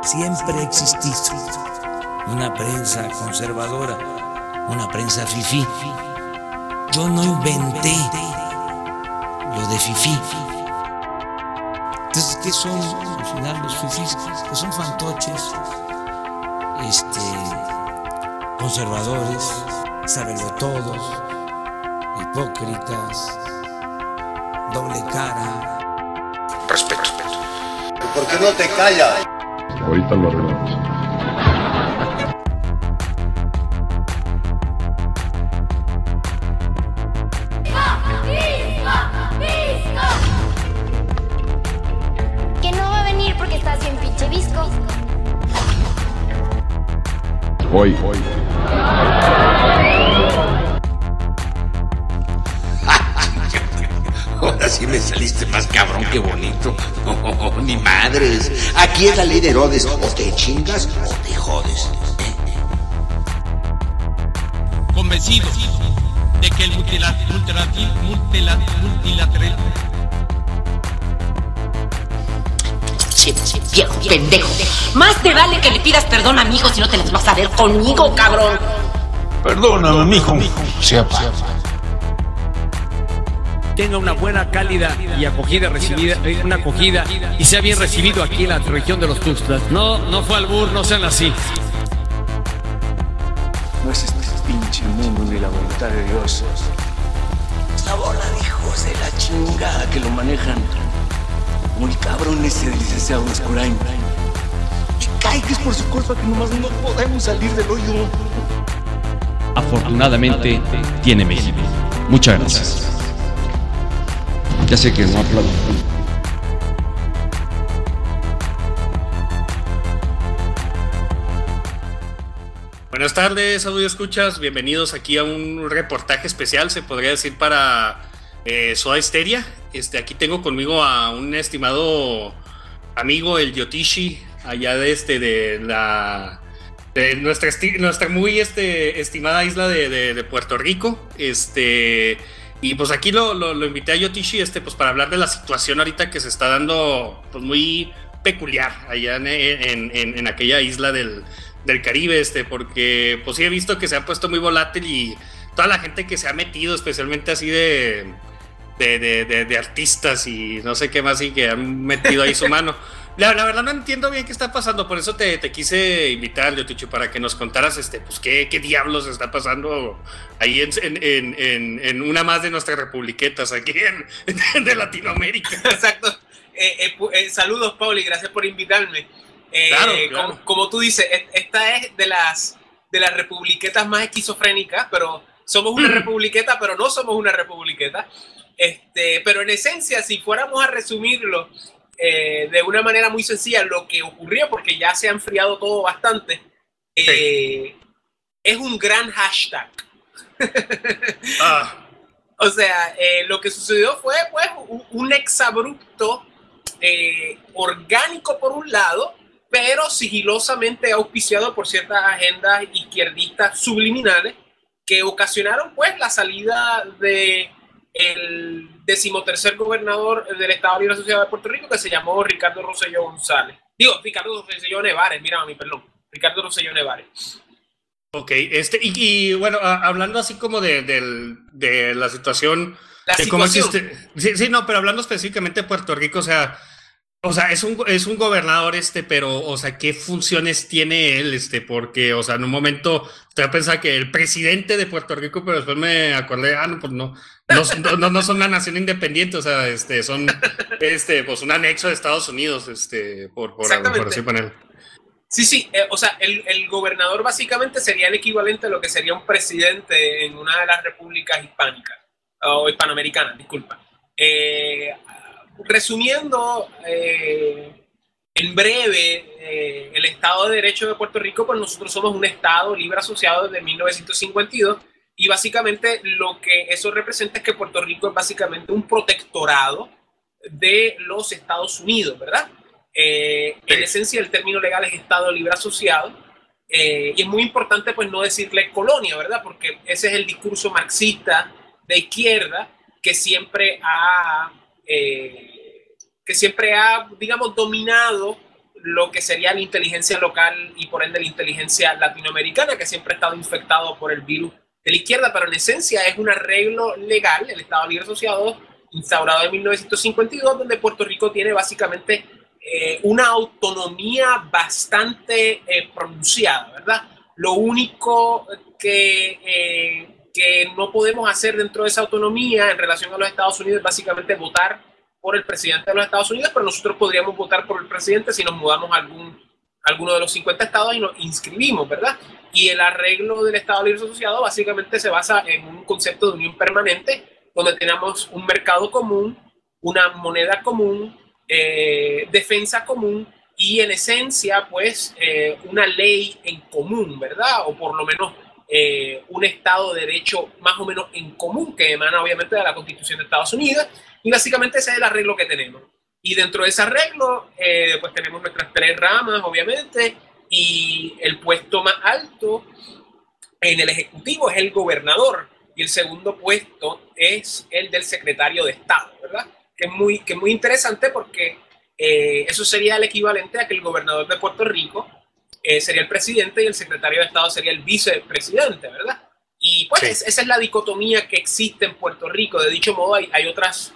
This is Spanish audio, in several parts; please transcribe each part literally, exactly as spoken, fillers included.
Siempre ha existido una prensa conservadora, una prensa fifí. Yo no inventé lo de fifí. Entonces, ¿qué son al final los fifís? Pues son fantoches, este, conservadores, sabelotodos, hipócritas, doble cara. Respeto. ¿Por qué no te callas? Ahorita lo arreglamos. Que no va a venir porque estás bien pinche visco. Hoy, hoy. Ahora sí me saliste más cabrón que bonito. Oh, ni madres. Aquí es la ley de Herodes. O te chingas o te jodes. Convencido de que el multilateral, multilateral, multilateral. Che, che, viejo pendejo. Más te vale que le pidas perdón a mi hijo si no te las vas a ver conmigo, cabrón. Perdóname, mijo. Sea pa. Tenga una buena, cálida y acogida recibida, una acogida y sea bien recibido aquí en la región de los Tuxtlas. No, no fue albur, no sean así. No es este pinche mundo ni la voluntad de Dios. La bola de hijos de la chingada que lo manejan. Como el cabrón ese del licenciado Escurain. Y cae que es por su culpa que nomás no podemos salir del hoyo. Afortunadamente tiene México. Muchas gracias. Ya sé que no aplaudo. Buenas tardes, audio escuchas. Bienvenidos aquí a un reportaje especial, se podría decir, para eh, Soda Stereo. Este, aquí tengo conmigo a un estimado amigo, el Yotishi, allá de este de la de nuestra esti- nuestra muy este estimada isla de, de, de Puerto Rico. Este. Y pues aquí lo, lo, lo invité a Yotishi este, pues para hablar de la situación ahorita que se está dando, pues muy peculiar allá en, en, en, en aquella isla del, del Caribe, este, porque pues sí he visto que se ha puesto muy volátil y toda la gente que se ha metido, especialmente así de, de, de, de, de artistas y no sé qué más, y que han metido ahí su mano. La, la verdad no entiendo bien qué está pasando, por eso te, te quise invitar, Yotichi, para que nos contaras este, pues qué, qué diablos está pasando ahí en, en, en, en una más de nuestras republiquetas aquí en, de Latinoamérica. Exacto. Eh, eh, eh, saludos, Pauli, gracias por invitarme. Eh, claro, claro. Como, como tú dices, esta es de las, de las republiquetas más esquizofrénicas, pero somos una republiqueta, pero no somos una republiqueta. Este, pero en esencia, si fuéramos a resumirlo, Eh, de una manera muy sencilla, lo que ocurrió, porque ya se ha enfriado todo bastante, eh, sí. Es un gran hashtag. ah. O sea, eh, lo que sucedió fue pues un, un exabrupto eh, orgánico por un lado, pero sigilosamente auspiciado por ciertas agendas izquierdistas subliminales que ocasionaron pues la salida de el decimotercer gobernador del Estado Libre Asociado de Puerto Rico, que se llamó Ricardo Rosselló González. Digo, Ricardo Rosselló Nevares, mira, mi perdón. Ricardo Rosselló Nevares. Ok, este, y, y bueno, a, hablando así como de, de, de la situación. La de situación. Cómo existe, sí, sí, no, pero hablando específicamente de Puerto Rico, o sea, o sea, es un, es un gobernador, este, pero, o sea, ¿qué funciones tiene él? Este, porque, o sea, en un momento te pensaba que el presidente de Puerto Rico, pero después me acordé, ah, no, pues no. No, no, no son una nación independiente, o sea, este, son este, pues un anexo de Estados Unidos, este, por, por, por así ponerlo. Sí, sí, eh, o sea, el, el gobernador básicamente sería el equivalente a lo que sería un presidente en una de las repúblicas hispánicas, o hispanoamericanas, disculpa. Eh, resumiendo, eh, en breve, eh, el Estado de Derecho de Puerto Rico, pues nosotros somos un Estado libre asociado desde mil novecientos cincuenta y dos, y básicamente lo que eso representa es que Puerto Rico es básicamente un protectorado de los Estados Unidos, ¿verdad? Eh, en esencia el término legal es Estado Libre Asociado, eh, y es muy importante pues no decirle colonia, ¿verdad? Porque ese es el discurso marxista de izquierda que siempre ha, eh, que siempre ha, digamos, dominado lo que sería la inteligencia local y por ende la inteligencia latinoamericana, que siempre ha estado infectado por el virus de la izquierda, pero en esencia es un arreglo legal, el Estado Libre Asociado, instaurado en mil novecientos cincuenta y dos, donde Puerto Rico tiene básicamente eh, una autonomía bastante eh, pronunciada, ¿verdad? Lo único que, eh, que no podemos hacer dentro de esa autonomía en relación a los Estados Unidos es básicamente votar por el presidente de los Estados Unidos, pero nosotros podríamos votar por el presidente si nos mudamos a algún, alguno de los cincuenta estados y nos inscribimos, ¿verdad? Y el arreglo del Estado Libre Asociado básicamente se basa en un concepto de unión permanente, donde tenemos un mercado común, una moneda común, eh, defensa común y en esencia, pues, eh, una ley en común, ¿verdad? O por lo menos eh, un Estado de Derecho más o menos en común, que emana obviamente de la Constitución de Estados Unidos. Y básicamente ese es el arreglo que tenemos. Y dentro de ese arreglo, eh, pues tenemos nuestras tres ramas, obviamente, y el puesto más alto en el Ejecutivo es el gobernador, y el segundo puesto es el del secretario de Estado, ¿verdad? Que es muy, que es muy interesante porque eh, eso sería el equivalente a que el gobernador de Puerto Rico eh, sería el presidente y el secretario de Estado sería el vicepresidente, ¿verdad? Y pues sí. Esa es la dicotomía que existe en Puerto Rico. De dicho modo, hay, hay otras...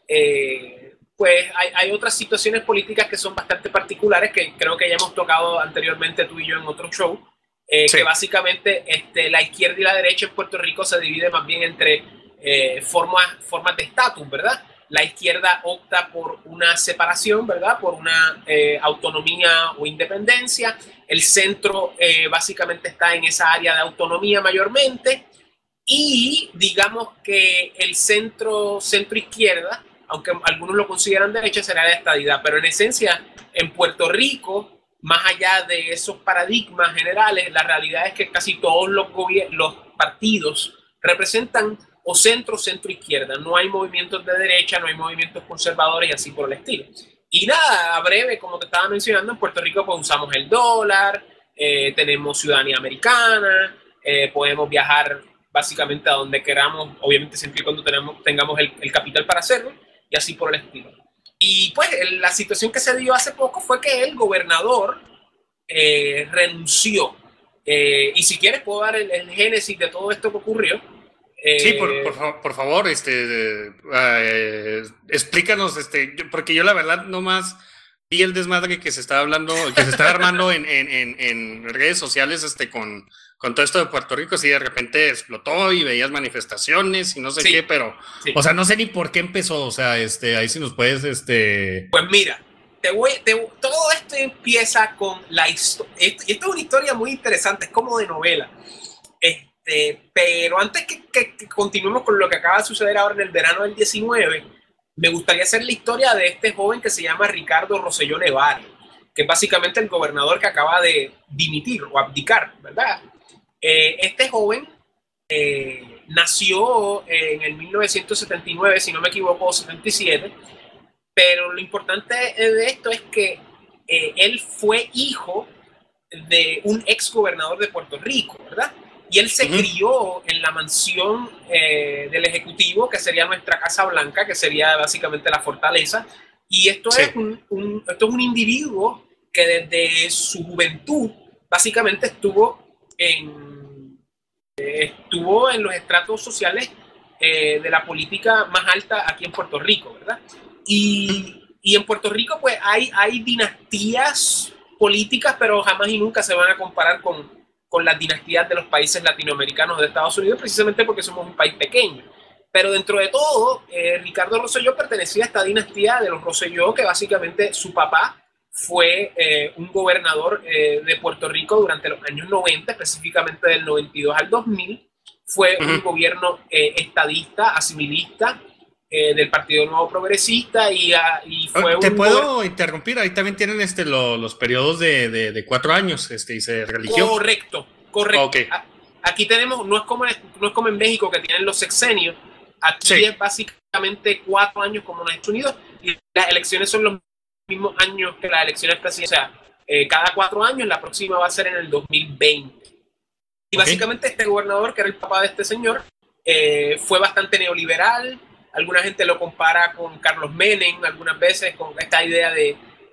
Eh, pues hay, hay otras situaciones políticas que son bastante particulares que creo que ya hemos tocado anteriormente tú y yo en otro show, eh, sí. que básicamente este, la izquierda y la derecha en Puerto Rico se divide más bien entre eh, formas, formas de estatus, ¿verdad? La izquierda opta por una separación, ¿verdad? Por una eh, autonomía o independencia. El centro eh, básicamente está en esa área de autonomía mayormente y digamos que el centro, centro izquierda, aunque algunos lo consideran derecha, será la estadidad. Pero en esencia, en Puerto Rico, más allá de esos paradigmas generales, la realidad es que casi todos los, los partidos representan o centro, centro izquierda. No hay movimientos de derecha, no hay movimientos conservadores y así por el estilo. Y nada, a breve, como te estaba mencionando, en Puerto Rico pues usamos el dólar, eh, tenemos ciudadanía americana, eh, podemos viajar básicamente a donde queramos, obviamente siempre y cuando tenemos, tengamos el, el capital para hacerlo, y así por el estilo. Y pues la situación que se dio hace poco fue que el gobernador eh, renunció. Eh, y si quieres puedo dar el, el génesis de todo esto que ocurrió. Eh, sí, por, por, por favor, este, eh, explícanos, este, yo, porque yo la verdad nomás vi el desmadre que se está hablando, que se está armando en, en, en, en redes sociales, este, con, con todo esto de Puerto Rico, sí, de repente explotó y veías manifestaciones y no sé sí, qué, pero, sí. o sea, no sé ni por qué empezó, o sea, este, ahí sí nos puedes, este... Pues mira, te voy, te, todo esto empieza con la historia, y esto es una historia muy interesante, es como de novela, este, pero antes que, que, que continuemos con lo que acaba de suceder ahora en el verano del diecinueve, me gustaría hacer la historia de este joven que se llama Ricardo Rosselló Nevares, que es básicamente el gobernador que acaba de dimitir o abdicar, ¿verdad? Eh, este joven eh, nació en el mil novecientos setenta y nueve, si no me equivoco, o setenta y siete, pero lo importante de esto es que eh, él fue hijo de un ex gobernador de Puerto Rico, ¿verdad? Y él se uh-huh. crió en la mansión eh, del Ejecutivo, que sería nuestra Casa Blanca, que sería básicamente la fortaleza. Y esto, sí. es, un, un, esto es un individuo que desde su juventud básicamente estuvo en, eh, estuvo en los estratos sociales eh, de la política más alta aquí en Puerto Rico, ¿verdad? Y, y en Puerto Rico pues hay, hay dinastías políticas, pero jamás y nunca se van a comparar con con las dinastías de los países latinoamericanos de Estados Unidos, precisamente porque somos un país pequeño. Pero dentro de todo, eh, Ricardo Rosselló pertenecía a esta dinastía de los Rosselló, que básicamente su papá fue eh, un gobernador eh, de Puerto Rico durante los años noventa, específicamente del noventa y dos al dos mil. Fue uh-huh. un gobierno eh, estadista, asimilista, Eh, del Partido Nuevo Progresista y, uh, y fue ¿Te un puedo gobern... interrumpir? Ahí también tienen este, lo, los periodos de, de, de cuatro años este, y se religió. Correcto, correcto. Okay. A, aquí tenemos, no es, como, no es como en México que tienen los sexenios, aquí sí. es básicamente cuatro años como en Estados Unidos y las elecciones son los mismos años que las elecciones presidenciales. O sea, eh, cada cuatro años, la próxima va a ser en el dos mil veinte. Y okay. básicamente este gobernador, que era el papá de este señor, eh, fue bastante neoliberal. Alguna gente lo compara con Carlos Menem, algunas veces con esta idea de,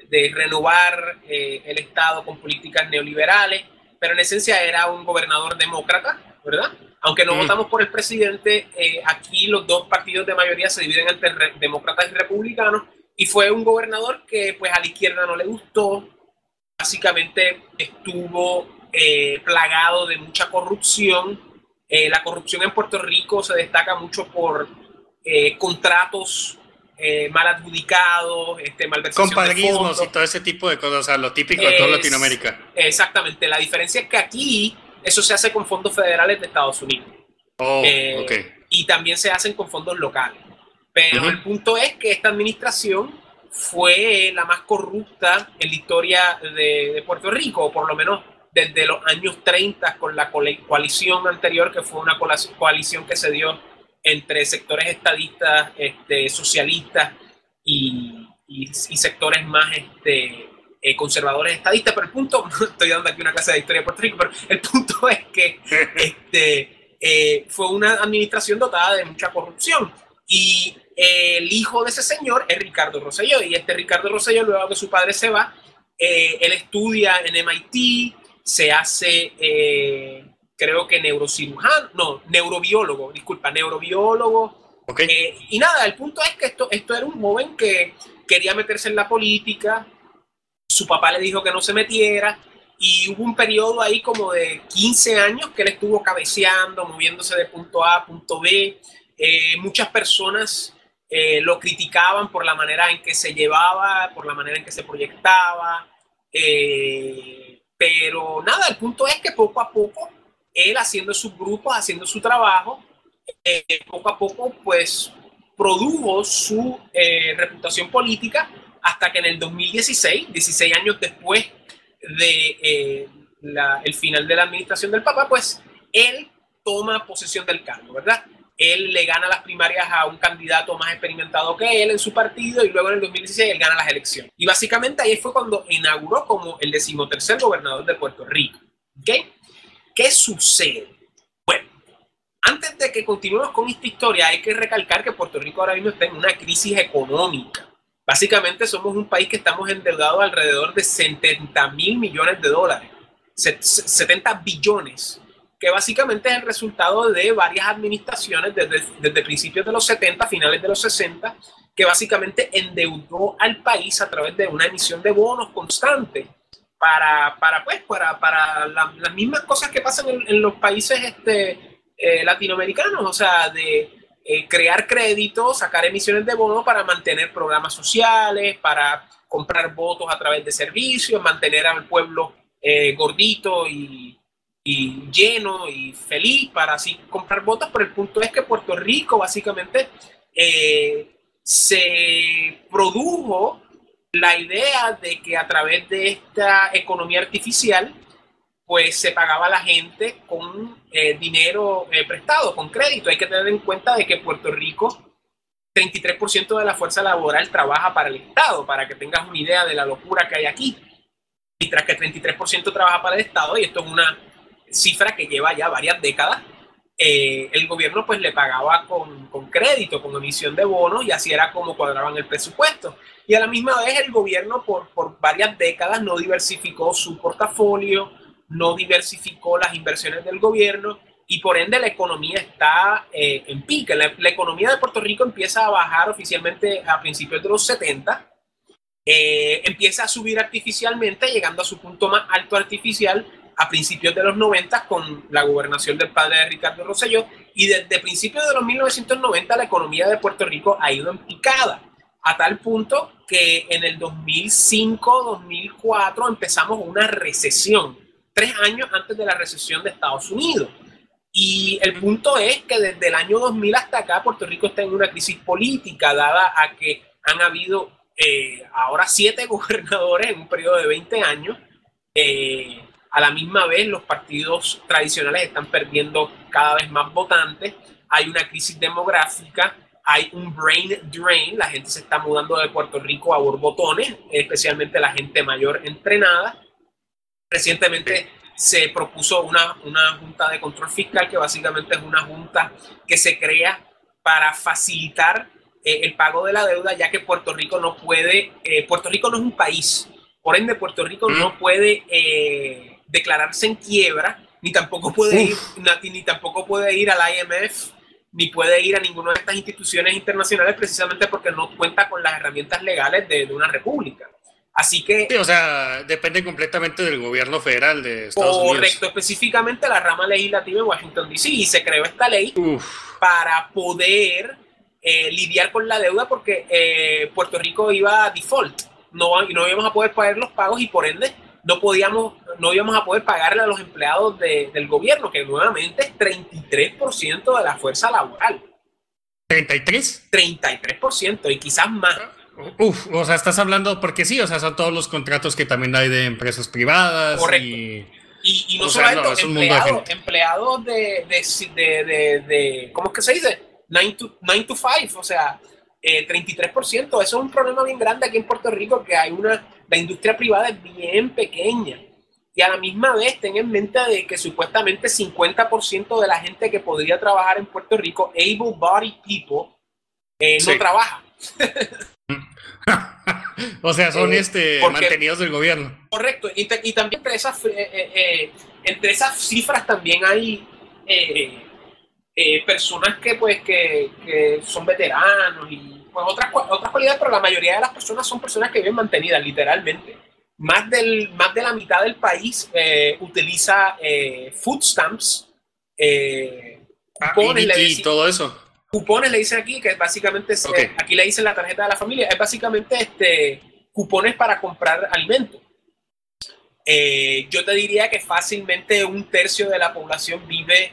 de renovar eh, el Estado con políticas neoliberales, pero en esencia era un gobernador demócrata, ¿verdad? Aunque no mm. votamos por el presidente, eh, aquí los dos partidos de mayoría se dividen entre re- demócratas y republicanos, y fue un gobernador que pues a la izquierda no le gustó, básicamente estuvo eh, plagado de mucha corrupción. Eh, la corrupción en Puerto Rico se destaca mucho por eh, contratos eh, mal adjudicados, este, malversación compadrismos de fondos y todo ese tipo de cosas, o sea, lo típico de toda Latinoamérica. Exactamente, la diferencia es que aquí eso se hace con fondos federales de Estados Unidos. Oh, eh, okay. Y también se hacen con fondos locales. Pero uh-huh. el punto es que esta administración fue la más corrupta en la historia de, de Puerto Rico, o por lo menos desde los años treinta, con la coalición anterior, que fue una coalición que se dio entre sectores estadistas, este, socialistas y, y, y sectores más este, eh, conservadores estadistas. Pero el punto, estoy dando aquí una clase de historia de Puerto Rico, pero el punto es que este, eh, fue una administración dotada de mucha corrupción. Y eh, el hijo de ese señor es Ricardo Rosselló, y este Ricardo Rosselló, luego que su padre se va, eh, él estudia en M I T, se hace, eh, creo que neurocirujano, no, neurobiólogo, disculpa, neurobiólogo. Okay. Eh, y nada, el punto es que esto, esto era un joven que quería meterse en la política, su papá le dijo que no se metiera, y hubo un periodo ahí como de quince años que él estuvo cabeceando, moviéndose de punto A a punto B. Eh, muchas personas eh, lo criticaban por la manera en que se llevaba, por la manera en que se proyectaba, eh, pero nada, el punto es que poco a poco, él haciendo sus grupos, haciendo su trabajo, eh, poco a poco pues produjo su eh, reputación política, hasta que en el dos mil dieciséis, dieciséis años después de eh, la, el final de la administración del Papa, pues él toma posesión del cargo, ¿verdad? Él le gana las primarias a un candidato más experimentado que él en su partido, y luego en el dos mil dieciséis él gana las elecciones. Y básicamente ahí fue cuando inauguró como el decimotercer gobernador de Puerto Rico. ¿Okay? ¿Qué sucede? Bueno, antes de que continuemos con esta historia, hay que recalcar que Puerto Rico ahora mismo está en una crisis económica. Básicamente somos un país que estamos endeudados alrededor de setenta mil millones de dólares, setenta billones, que básicamente es el resultado de varias administraciones desde, desde principios de los setenta, finales de los sesenta, que básicamente endeudó al país a través de una emisión de bonos constante para, para, pues, para, para la, las mismas cosas que pasan en, en los países este, eh, latinoamericanos, o sea, de eh, crear créditos, sacar emisiones de bonos para mantener programas sociales, para comprar votos a través de servicios, mantener al pueblo eh, gordito y y lleno y feliz para así comprar votos. Pero el punto es que Puerto Rico básicamente eh, se produjo la idea de que a través de esta economía artificial pues se pagaba a la gente con eh, dinero eh, prestado, con crédito. Hay que tener en cuenta de que Puerto Rico, treinta y tres por ciento de la fuerza laboral trabaja para el Estado, para que tengas una idea de la locura que hay aquí. Mientras que treinta y tres por ciento trabaja para el Estado, y esto es una cifra que lleva ya varias décadas, eh, el gobierno pues le pagaba con, con crédito, con emisión de bonos, y así era como cuadraban el presupuesto. Y a la misma vez el gobierno por, por varias décadas no diversificó su portafolio, no diversificó las inversiones del gobierno, y por ende la economía está eh, en pique. La, la economía de Puerto Rico empieza a bajar oficialmente a principios de los setenta, eh, empieza a subir artificialmente, llegando a su punto más alto artificial a principios de los noventa con la gobernación del padre de Ricardo Rosselló, y desde principios de los mil novecientos noventa la economía de Puerto Rico ha ido en picada, a tal punto que en el dos mil cinco, dos mil cuatro empezamos una recesión, tres años antes de la recesión de Estados Unidos. Y el punto es que desde el año dos mil hasta acá Puerto Rico está en una crisis política, dada a que han habido eh, ahora siete gobernadores en un periodo de veinte años. eh, A la misma vez, los partidos tradicionales están perdiendo cada vez más votantes. Hay una crisis demográfica, hay un brain drain. La gente se está mudando de Puerto Rico a borbotones, especialmente la gente mayor entrenada. Recientemente se propuso una, una junta de control fiscal, que básicamente es una junta que se crea para facilitar eh, el pago de la deuda, ya que Puerto Rico no puede, eh, Puerto Rico no es un país, por ende Puerto Rico mm. no puede eh, declararse en quiebra, ni tampoco puede ir, ni, ni tampoco puede ir al I M F, ni puede ir a ninguna de estas instituciones internacionales, precisamente porque no cuenta con las herramientas legales de, de una república. Así que... Sí, o sea, depende completamente del gobierno federal de Estados correcto, Unidos. Correcto, específicamente la rama legislativa en Washington, D C, y se creó esta ley Uf. para poder eh, lidiar con la deuda, porque eh, Puerto Rico iba a default, no, no íbamos a poder pagar los pagos y por ende no podíamos, no íbamos a poder pagarle a los empleados de, del gobierno, que nuevamente es treinta y tres por ciento de la fuerza laboral. ¿treinta y tres? treinta y tres por ciento y quizás más. Uf, o sea, estás hablando, porque sí, o sea, son todos los contratos que también hay de empresas privadas. Correcto. Y, y, y no o solo sea, no, esto, empleados, de empleados de, de, de, de, de, ¿cómo es que se dice? nine to five, o sea, eh, treinta y tres por ciento. Eso es un problema bien grande aquí en Puerto Rico, que hay una, la industria privada es bien pequeña. Y a la misma vez, ten en mente de que supuestamente cincuenta por ciento de la gente que podría trabajar en Puerto Rico, able-bodied people, eh, sí. no trabaja. O sea, son eh, este porque, mantenidos del gobierno. Correcto, y, te, y también entre esas, eh, eh, entre esas cifras también hay eh, eh, personas que pues que, que son veteranos y pues otras, otras cualidades, pero la mayoría de las personas son personas que viven mantenidas, literalmente. Más, del, más de la mitad del país eh, utiliza eh, food stamps, eh, cupones, ah, y, y, y todo eso. Cupones le dicen aquí, que básicamente, es, okay. eh, aquí le dicen la tarjeta de la familia, es básicamente este, cupones para comprar alimentos. Eh, yo te diría que fácilmente un tercio de la población vive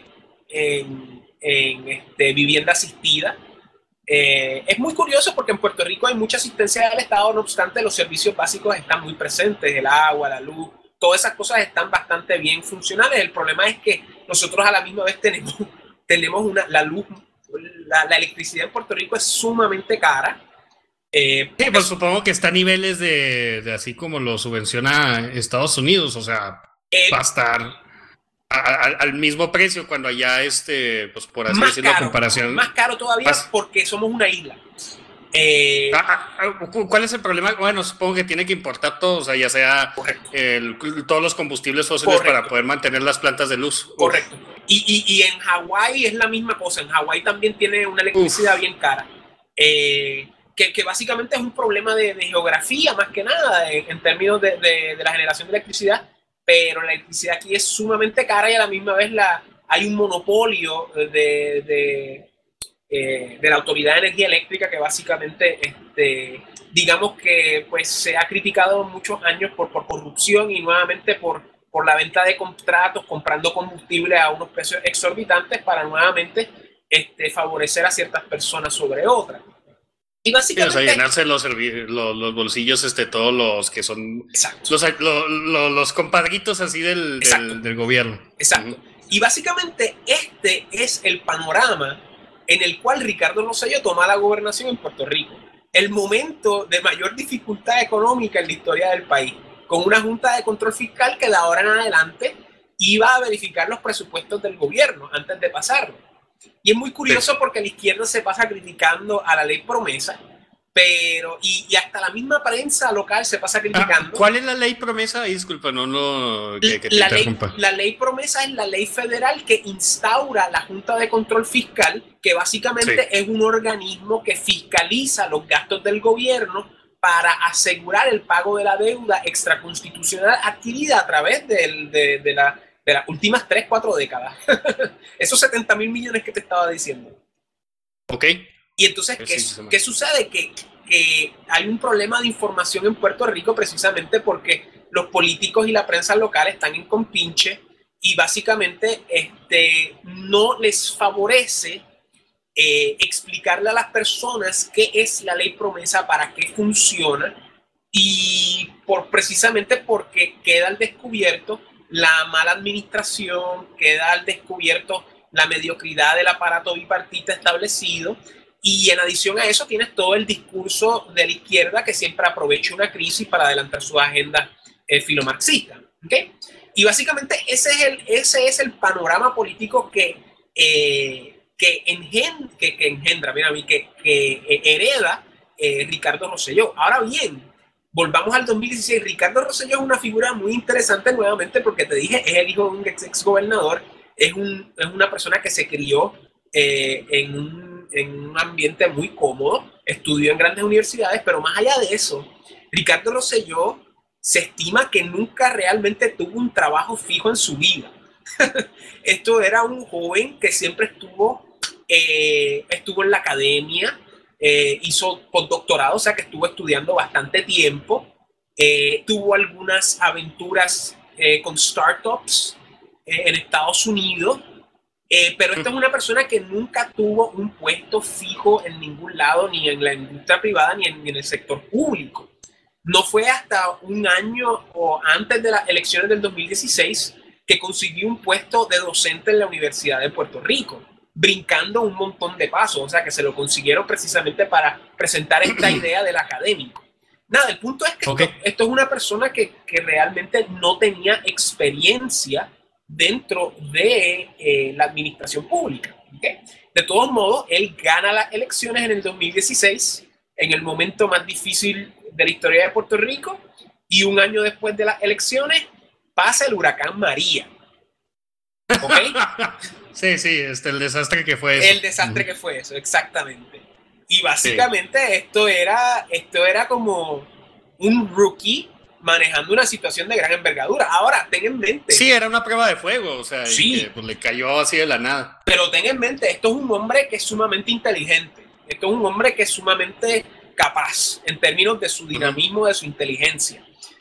en, en este, vivienda asistida. Eh, es muy curioso porque en Puerto Rico hay mucha asistencia del Estado, no obstante los servicios básicos están muy presentes, el agua, la luz, todas esas cosas están bastante bien funcionales. El problema es que nosotros a la misma vez tenemos, tenemos una, la luz, la, la electricidad en Puerto Rico es sumamente cara. Eh, sí, pues supongo que está a niveles de, de así como lo subvenciona Estados Unidos, o sea, eh, va a estar a, a, al mismo precio cuando allá, este, pues por así decirlo, la comparación. Más caro todavía más... porque somos una isla. Eh, ah, ah, ¿Cuál es el problema? Bueno, supongo que tiene que importar todo, o sea, ya sea el, todos los combustibles fósiles correcto. Para poder mantener las plantas de luz. Correcto. Y, y, y en Hawái es la misma cosa. En Hawái también tiene una electricidad Uf. bien cara. Eh, que, que básicamente es un problema de, de geografía, más que nada, en, en términos de, de, de la generación de electricidad. Pero la electricidad aquí es sumamente cara y a la misma vez la, hay un monopolio de, de, eh, de la Autoridad de Energía Eléctrica que básicamente, este, digamos que pues, se ha criticado muchos años por, por corrupción y nuevamente por, por la venta de contratos, comprando combustible a unos precios exorbitantes para nuevamente este, favorecer a ciertas personas sobre otras. Y básicamente, sí, o sea, llenarse los, los, los bolsillos, este, todos los que son los, los, los, los compadritos así del, del, del gobierno. Exacto. Uh-huh. Y básicamente este es el panorama en el cual Ricardo Rosselló toma la gobernación en Puerto Rico. El momento de mayor dificultad económica en la historia del país, con una junta de control fiscal que de ahora en adelante iba a verificar los presupuestos del gobierno antes de pasarlo. Y es muy curioso sí. porque la izquierda se pasa criticando a la ley promesa, pero y, y hasta la misma prensa local se pasa criticando. Ah, ¿cuál es la ley promesa? Disculpa, no, no que, que te la, ley, la ley promesa es la ley federal que instaura la Junta de Control Fiscal, que básicamente sí. es un organismo que fiscaliza los gastos del gobierno para asegurar el pago de la deuda extraconstitucional adquirida a través del, de, de la de las últimas tres, cuatro décadas. Esos setenta mil millones que te estaba diciendo. Ok. Y entonces, ¿qué, sí, ¿qué sucede? Que, que hay un problema de información en Puerto Rico precisamente porque los políticos y la prensa local están en compinche y básicamente este, no les favorece eh, explicarle a las personas qué es la ley promesa, para qué funciona y por, precisamente porque queda al descubierto la mala administración, queda al descubierto la mediocridad del aparato bipartita establecido y en adición a eso tienes todo el discurso de la izquierda que siempre aprovecha una crisis para adelantar su agenda eh, filomarxista. ¿Okay? Y básicamente ese es el, ese es el panorama político que, eh, que, engen, que, que engendra, mira a mí, que, que eh, hereda eh, Ricardo Rosselló. Ahora bien, volvamos al dos mil dieciséis. Ricardo Rosselló es una figura muy interesante nuevamente porque te dije, es el hijo de un ex, ex gobernador, es, un, es una persona que se crió eh, en, un, en un ambiente muy cómodo, estudió en grandes universidades, pero más allá de eso, Ricardo Rosselló se estima que nunca realmente tuvo un trabajo fijo en su vida. Esto era un joven que siempre estuvo, eh, estuvo en la academia, eh, hizo postdoctorado, o sea que estuvo estudiando bastante tiempo, eh, tuvo algunas aventuras eh, con startups eh, en Estados Unidos, eh, pero esta es una persona que nunca tuvo un puesto fijo en ningún lado, ni en la industria privada, ni en, ni en el sector público. No fue hasta un año o antes de las elecciones del dos mil dieciséis que consiguió un puesto de docente en la Universidad de Puerto Rico, brincando un montón de pasos, o sea que se lo consiguieron precisamente para presentar esta idea del académico. Nada, el punto es que okay. esto, esto es una persona que, que realmente no tenía experiencia dentro de eh, la administración pública. ¿Okay? De todos modos, él gana las elecciones en el dos mil dieciséis, en el momento más difícil de la historia de Puerto Rico, y un año después de las elecciones pasa el huracán María. ¿Okay? Sí, sí, este, el desastre que fue eso. El desastre uh-huh. que fue eso, exactamente. Y básicamente sí. esto, era, esto era como un rookie manejando una situación de gran envergadura. Ahora, ten en mente... Sí, era una prueba de fuego, o sea, sí. y que, pues, le cayó así de la nada. Pero ten en mente, esto es un hombre que es sumamente inteligente. Esto es un hombre que es sumamente capaz en términos de su dinamismo, uh-huh. de su inteligencia.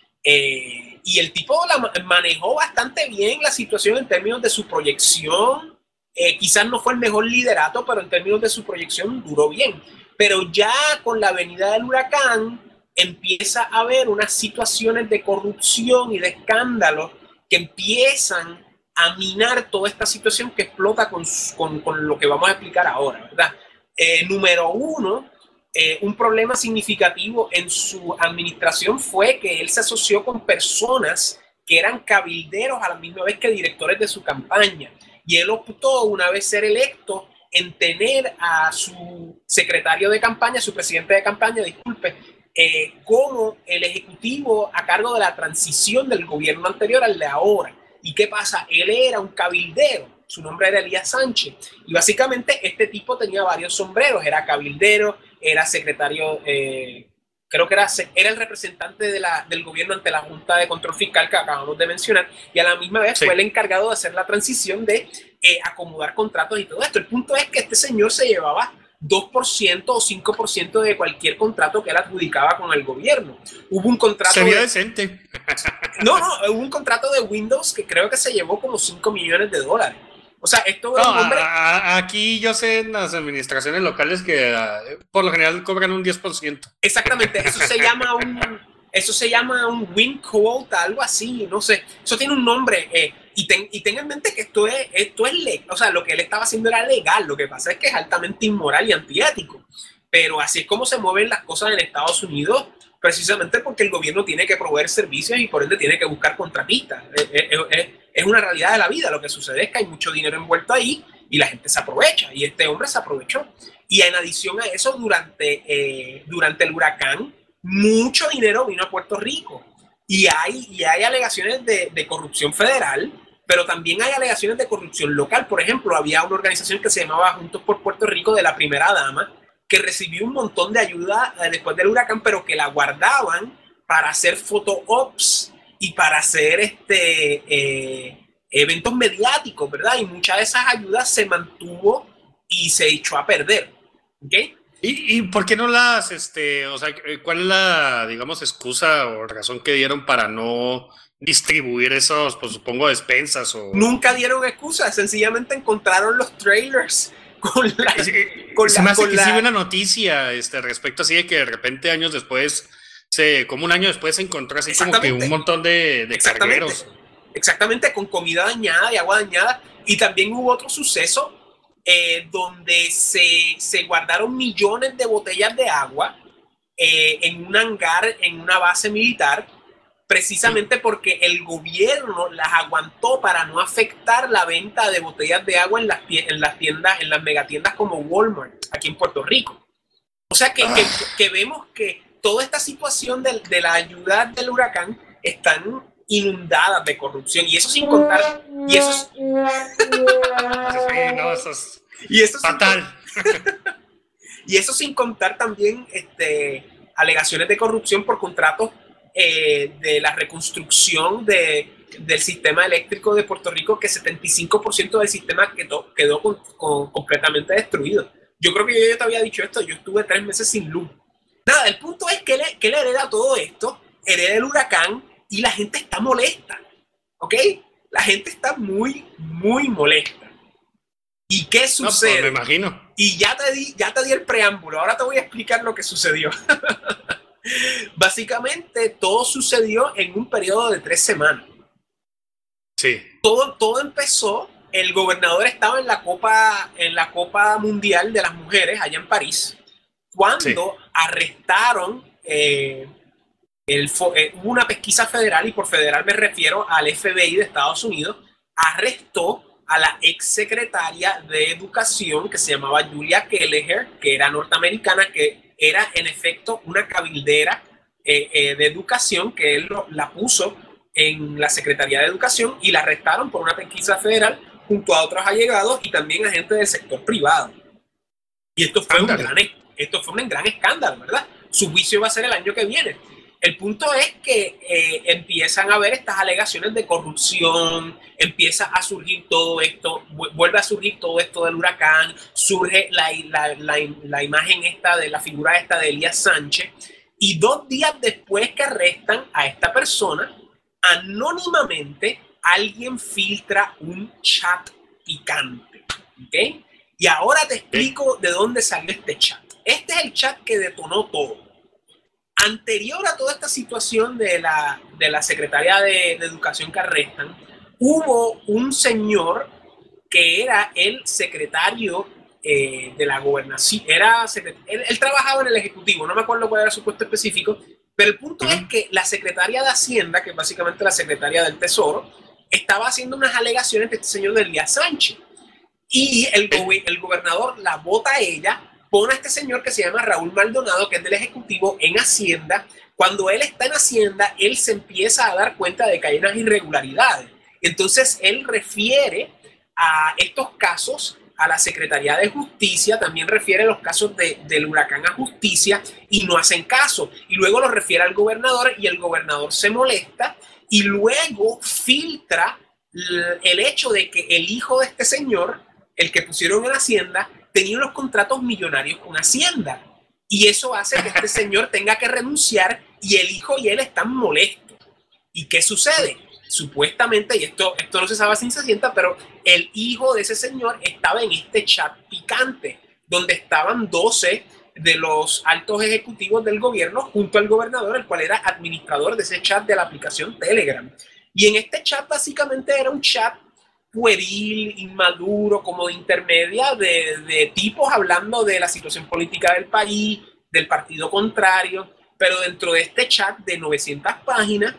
Eh, y el tipo la manejó bastante bien la situación en términos de su proyección. Eh, quizás no fue el mejor liderato, pero en términos de su proyección duró bien. Pero ya con la venida del huracán empieza a haber unas situaciones de corrupción y de escándalos que empiezan a minar toda esta situación que explota con, con, con lo que vamos a explicar ahora, ¿verdad? Eh, número uno, eh, un problema significativo en su administración fue que él se asoció con personas que eran cabilderos a la misma vez que directores de su campaña. Y él optó, una vez ser electo, en tener a su secretario de campaña, su presidente de campaña, disculpe, eh, como el ejecutivo a cargo de la transición del gobierno anterior al de ahora. ¿Y qué pasa? Él era un cabildero, su nombre era Elías Sánchez, y básicamente este tipo tenía varios sombreros, era cabildero, era secretario, eh, creo que era, era el representante de la, del gobierno ante la Junta de Control Fiscal que acabamos de mencionar, y a la misma vez sí. fue el encargado de hacer la transición de eh, acomodar contratos y todo esto. El punto es que este señor se llevaba dos por ciento o cinco por ciento de cualquier contrato que él adjudicaba con el gobierno. Hubo un contrato... Se veía de, decente. No, no, hubo un contrato de Windows que creo que se llevó como cinco millones de dólares. O sea, esto no, es un hombre... a, a, aquí yo sé en las administraciones locales que uh, por lo general cobran un diez por ciento. Exactamente, eso se llama un... Eso se llama un win quota, algo así, no sé. Eso tiene un nombre. Eh, y, ten, y ten en mente que esto es, esto es legal. O sea, lo que él estaba haciendo era legal. Lo que pasa es que es altamente inmoral y antiético. Pero así es como se mueven las cosas en Estados Unidos, precisamente porque el gobierno tiene que proveer servicios y por ende tiene que buscar contratistas. Es, es, es, es una realidad de la vida. Lo que sucede es que hay mucho dinero envuelto ahí y la gente se aprovecha. Y este hombre se aprovechó. Y en adición a eso, durante, eh, durante el huracán, mucho dinero vino a Puerto Rico y hay, y hay alegaciones de, de corrupción federal, pero también hay alegaciones de corrupción local. Por ejemplo, había una organización que se llamaba Juntos por Puerto Rico de la primera dama que recibió un montón de ayuda después del huracán, pero que la guardaban para hacer photo-ops y para hacer este, eh, eventos mediáticos, ¿verdad? Y muchas de esas ayudas se mantuvo y se echó a perder, ¿ok? ¿Y, ¿Y por qué no las, este, o sea, cuál es la, digamos, excusa o razón que dieron para no distribuir esos, pues supongo, despensas o...? Nunca dieron excusas, sencillamente encontraron los trailers con la... Con Se la, me hace que la... sí hubo una noticia este, respecto así de que de repente años después, se, como un año después se encontró así como que un montón de, de Exactamente. cargueros. Exactamente, con comida dañada y agua dañada. Y también hubo otro suceso Eh, donde se, se guardaron millones de botellas de agua eh, en un hangar, en una base militar, precisamente porque el gobierno las aguantó para no afectar la venta de botellas de agua en las, en las tiendas, en las megatiendas como Walmart, aquí en Puerto Rico. O sea que, ah. que, que vemos que toda esta situación de, de la ayuda del huracán están inundadas de corrupción, y eso sin contar, y eso es, sí, no, eso es y eso fatal. Sin, y eso sin contar también este, alegaciones de corrupción por contratos eh, de la reconstrucción de, del sistema eléctrico de Puerto Rico, que setenta y cinco por ciento del sistema quedó, quedó con, con, completamente destruido. Yo creo que yo, yo te había dicho esto, yo estuve tres meses sin luz. Nada, el punto es que le, que le hereda todo esto, hereda el huracán, y la gente está molesta, ¿ok? La gente está muy, muy molesta. ¿Y qué sucede? No, pues me imagino. Y ya te di, ya te di el preámbulo, ahora te voy a explicar lo que sucedió. Básicamente, todo sucedió en un periodo de tres semanas. Sí. Todo, todo empezó, el gobernador estaba en la Copa, en la Copa Mundial de las Mujeres, allá en París, cuando sí. arrestaron... Eh, El, eh, hubo una pesquisa federal, y por federal me refiero al F B I de Estados Unidos, arrestó a la exsecretaria de Educación que se llamaba Julia Kelleher, que era norteamericana, que era en efecto una cabildera eh, eh, de educación, que él lo, la puso en la Secretaría de Educación, y la arrestaron por una pesquisa federal junto a otros allegados y también agentes del sector privado. Y esto fue, un gran, esto fue un gran escándalo, ¿verdad? Su juicio va a ser el año que viene. El punto es que eh, empiezan a haber estas alegaciones de corrupción, empieza a surgir todo esto, vuelve a surgir todo esto del huracán, surge la, la, la, la imagen esta de la figura esta de Elías Sánchez, y dos días después que arrestan a esta persona, anónimamente alguien filtra un chat picante, ¿ok? Y ahora te explico de dónde salió este chat. Este es el chat que detonó todo. Anterior a toda esta situación de la, de la Secretaría de, de Educación que arrestan, hubo un señor que era el secretario eh, de la gobernación. Era él, él trabajaba en el Ejecutivo, no me acuerdo cuál era su puesto específico, pero el punto uh-huh. es que la Secretaría de Hacienda, que es básicamente la Secretaría del Tesoro, estaba haciendo unas alegaciones de este señor de Elías Sánchez. Y el, go el gobernador la vota a ella, pone a este señor que se llama Raúl Maldonado, que es del Ejecutivo, en Hacienda. Cuando él está en Hacienda, él se empieza a dar cuenta de que hay unas irregularidades. Entonces, él refiere a estos casos a la Secretaría de Justicia, también refiere los casos de, del huracán a Justicia, y no hacen caso. Y luego lo refiere al gobernador, y el gobernador se molesta, y luego filtra el hecho de que el hijo de este señor, el que pusieron en Hacienda, tenía unos contratos millonarios con Hacienda, y eso hace que este señor tenga que renunciar, y el hijo y él están molestos. ¿Y qué sucede? Supuestamente, y esto, esto no se sabe a ciencia cierta, pero el hijo de ese señor estaba en este chat picante, donde estaban doce de los altos ejecutivos del gobierno junto al gobernador, el cual era administrador de ese chat de la aplicación Telegram. Y en este chat básicamente era un chat pueril, inmaduro, como de intermedia, de, de tipos hablando de la situación política del país, del partido contrario, pero dentro de este chat de novecientas páginas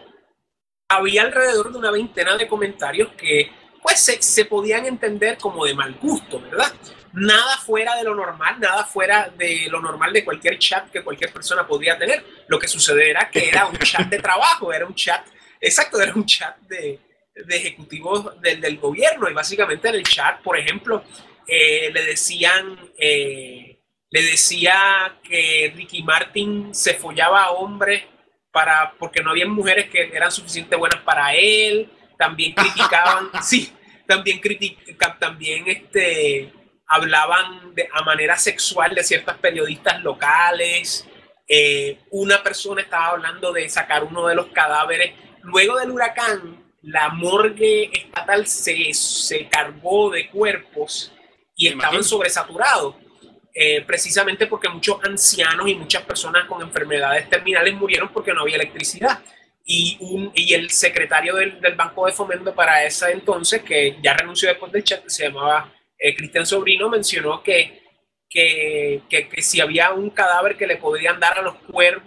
había alrededor de una veintena de comentarios que pues se, se podían entender como de mal gusto, ¿verdad? Nada fuera de lo normal, nada fuera de lo normal de cualquier chat que cualquier persona podría tener. Lo que sucede era que era un chat de trabajo, era un chat, exacto, era un chat de de ejecutivos del, del gobierno, y básicamente en el chat, por ejemplo, eh, le decían eh, le decía que Ricky Martin se follaba a hombres para, porque no había mujeres que eran suficientemente buenas para él. También criticaban sí, también criticaban también este, hablaban de, a manera sexual de ciertas periodistas locales. Eh, una persona estaba hablando de sacar uno de los cadáveres luego del huracán. La morgue estatal se, se cargó de cuerpos y estaban sobresaturados, eh, precisamente porque muchos ancianos y muchas personas con enfermedades terminales murieron porque no había electricidad. Y, un, y el secretario del, del Banco de Fomento para ese entonces, que ya renunció después del chat, se llamaba eh, Cristian Sobrino, mencionó que, que, que, que si había un cadáver que le podrían dar a los cuervos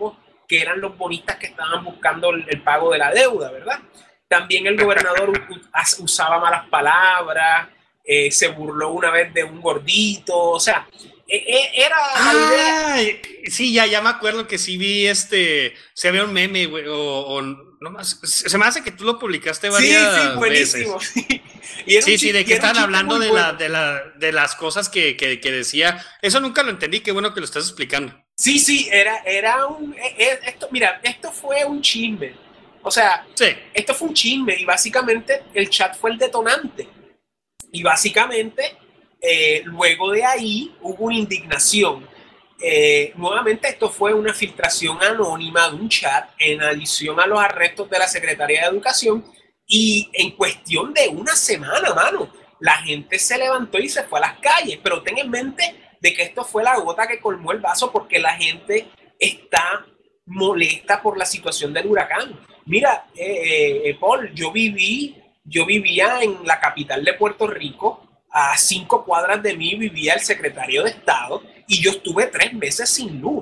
que eran los bonistas que estaban buscando el, el pago de la deuda, ¿verdad? También el gobernador usaba malas palabras, eh, se burló una vez de un gordito, o sea, eh, era... Ah, sí, ya, ya me acuerdo que sí vi este, se había un meme, güey, o, o no más, se me hace que tú lo publicaste varias sí, sí, buenísimo, veces. Sí, y era sí, un sí, de chiste, que estaban un hablando de, bueno. la, de, la, de las cosas que, que, que decía. Eso nunca lo entendí, qué bueno que lo estás explicando. Sí, sí, era, era un... Esto, mira, esto fue un chisme. O sea, sí. esto fue un chisme y básicamente el chat fue el detonante. Y básicamente, eh, luego de ahí hubo una indignación. Eh, nuevamente esto fue una filtración anónima de un chat en adición a los arrestos de la Secretaría de Educación y en cuestión de una semana, mano, la gente se levantó y se fue a las calles, pero ten en mente de que esto fue la gota que colmó el vaso porque la gente está molesta por la situación del huracán. Mira, eh, eh, Paul, yo viví, yo vivía en la capital de Puerto Rico, a cinco cuadras de mí vivía el secretario de Estado y yo estuve tres meses sin luz.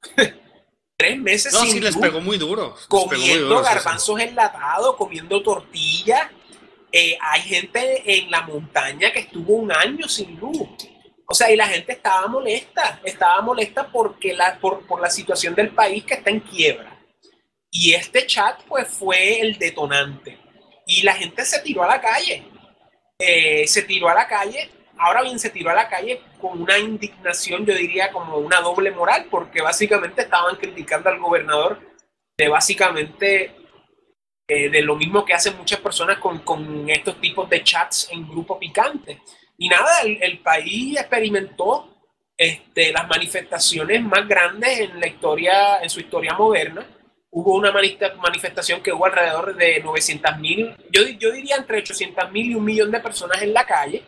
tres meses no, sin sí, luz. les pegó muy duro. Comiendo muy duro, garbanzos sí, sí. enlatados, comiendo tortillas. Eh, hay gente en la montaña que estuvo un año sin luz. O sea, y la gente estaba molesta. Estaba molesta porque la, por, por la situación del país que está en quiebra. Y este chat, pues, fue el detonante. Y la gente se tiró a la calle. Eh, se tiró a la calle. Ahora bien, se tiró a la calle con una indignación, yo diría, como una doble moral, porque básicamente estaban criticando al gobernador de básicamente eh, de lo mismo que hacen muchas personas con, con estos tipos de chats en grupos picantes. Y nada, el, el país experimentó este, las manifestaciones más grandes en la historia, en su historia moderna. Hubo una manifestación que hubo alrededor de novecientas mil, yo, yo diría entre ochocientas mil y un millón de personas en la calle.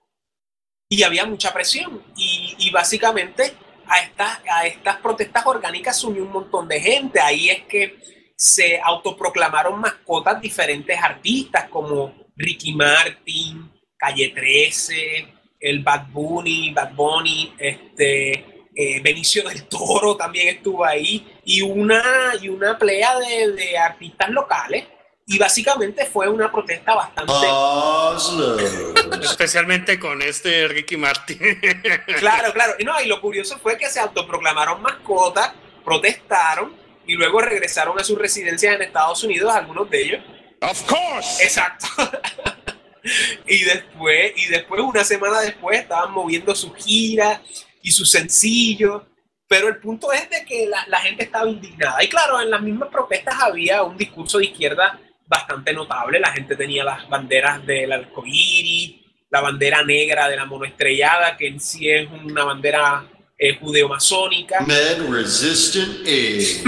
Y había mucha presión. Y, y básicamente a estas, a estas protestas orgánicas se unió un montón de gente. Ahí es que se autoproclamaron mascotas diferentes artistas como Ricky Martin, Calle trece, el Bad Bunny, Bad Bunny, este, eh, Benicio del Toro también estuvo ahí. Y una, y una playa de, de artistas locales. Y básicamente fue una protesta bastante... Especialmente con este Ricky Martin. Claro, claro. Y, no, y lo curioso fue que se autoproclamaron mascotas, protestaron y luego regresaron a sus residencias en Estados Unidos, algunos de ellos. Of course. Exacto. y, después, y después, una semana después, estaban moviendo su gira y su sencillo. Pero el punto es de que la, la gente estaba indignada. Y claro, en las mismas protestas había un discurso de izquierda bastante notable. La gente tenía las banderas del arcoíris, la bandera negra de la monoestrellada, que en sí es una bandera eh, judeo-masónica. Man resistant eggs.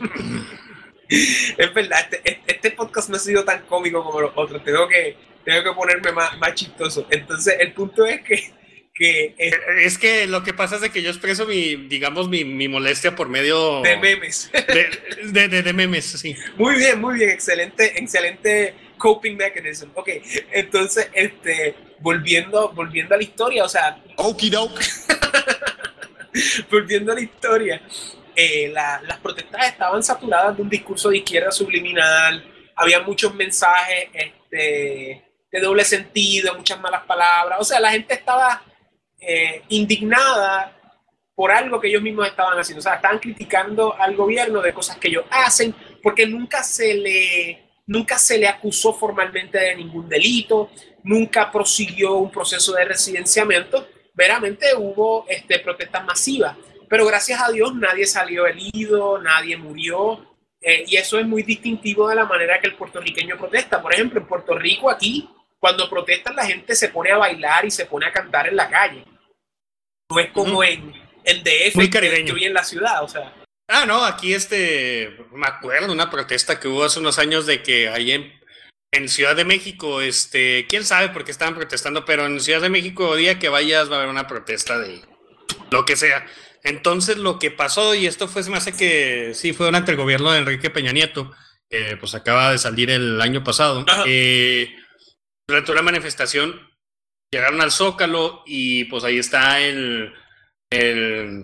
Es verdad, este, este podcast no ha sido tan cómico como los otros. Tengo que, tengo que ponerme más, más chistoso. Entonces, el punto es que Que es, es que lo que pasa es de que yo expreso mi, digamos, mi, mi molestia por medio de memes. De, de, de, de memes, sí. Muy bien, muy bien, excelente, excelente coping mechanism. Ok, entonces, este, volviendo, volviendo a la historia, o sea, okidoke. volviendo a la historia, eh, la, las protestas estaban saturadas de un discurso de izquierda subliminal, había muchos mensajes, este, de doble sentido, muchas malas palabras, o sea, la gente estaba Eh, indignada por algo que ellos mismos estaban haciendo. O sea, estaban criticando al gobierno de cosas que ellos hacen, porque nunca se le, nunca se le acusó formalmente de ningún delito, nunca prosiguió un proceso de residenciamiento, meramente hubo este, protestas masivas. Pero gracias a Dios nadie salió herido, nadie murió, eh, y eso es muy distintivo de la manera que el puertorriqueño protesta. Por ejemplo, en Puerto Rico aquí, cuando protestan, la gente se pone a bailar y se pone a cantar en la calle. No es como uh-huh. en, en D F, muy caribeño. Que estoy en la ciudad, o sea. Ah, no, aquí este, me acuerdo una protesta que hubo hace unos años de que ahí en, en Ciudad de México, este, quién sabe por qué estaban protestando, pero en Ciudad de México, día que vayas va a haber una protesta de lo que sea. Entonces lo que pasó, y esto fue, se me hace que sí, fue durante el gobierno de Enrique Peña Nieto, que pues acaba de salir el año pasado, eh, durante una manifestación llegaron al Zócalo y pues ahí está el, el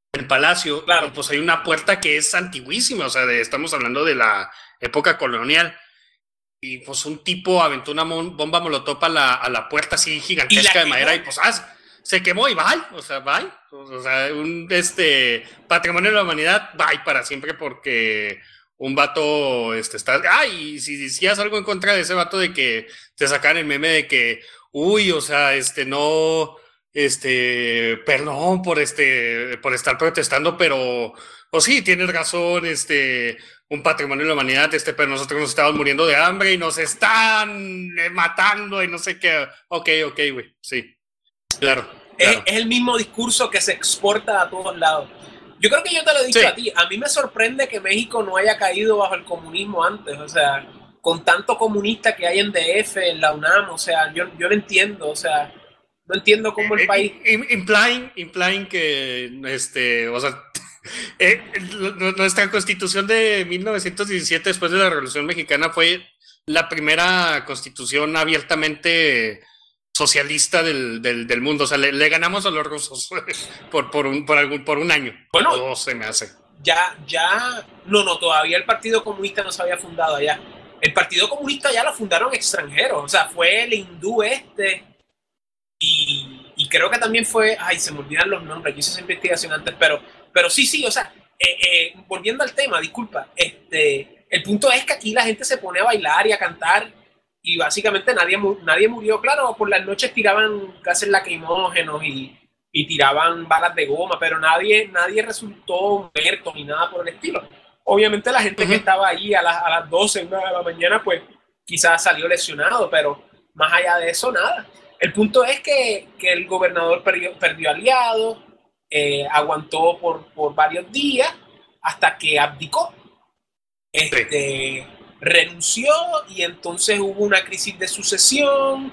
el palacio, claro. Pues hay una puerta que es antiguísima, o sea, de, estamos hablando de la época colonial. Y pues un tipo aventó una bomba molotov a la, a la puerta así gigantesca de madera y pues ah, se quemó y bye, o sea, bye. O sea, un este patrimonio de la humanidad, bye para siempre porque un vato este, está... Ah, y si decías algo en contra de ese vato de que te sacaran el meme de que, uy, o sea, este, no, este, perdón por este, por estar protestando, pero, pues sí, tienes razón, este... un patrimonio de la humanidad, este, pero nosotros nos estamos muriendo de hambre y nos están matando y no sé qué. Ok, ok, güey, sí, claro. Es, claro. es el mismo discurso que se exporta a todos lados. Yo creo que yo te lo he dicho sí. a ti, a mí me sorprende que México no haya caído bajo el comunismo antes, o sea, con tanto comunista que hay en D F, en la UNAM, o sea, yo, yo no entiendo, o sea, no entiendo cómo el eh, país... Implying, implying que, este, o sea... Eh, nuestra constitución de mil novecientos diecisiete después de la Revolución Mexicana fue la primera constitución abiertamente socialista del, del, del mundo, o sea, le, le ganamos a los rusos por, por, un, por, algún, por un año, bueno, o dos se me hace. Ya, ya, no, no, todavía el Partido Comunista no se había fundado allá, el Partido Comunista ya lo fundaron extranjeros, o sea, fue el hindú este y, y creo que también fue, ay, se me olvidan los nombres, yo hice esa investigación antes, pero Pero sí, sí, o sea, eh, eh, volviendo al tema, disculpa, este, el punto es que aquí la gente se pone a bailar y a cantar y básicamente nadie, nadie murió. Claro, por las noches tiraban gases lacrimógenos y, y tiraban balas de goma, pero nadie, nadie resultó muerto ni nada por el estilo. Obviamente la gente uh-huh. que estaba ahí a, la, a las doce, una de la mañana, pues quizás salió lesionado, pero más allá de eso, nada. El punto es que, que el gobernador perdió, perdió aliados, Eh, aguantó por, por varios días hasta que abdicó, este, renunció y entonces hubo una crisis de sucesión,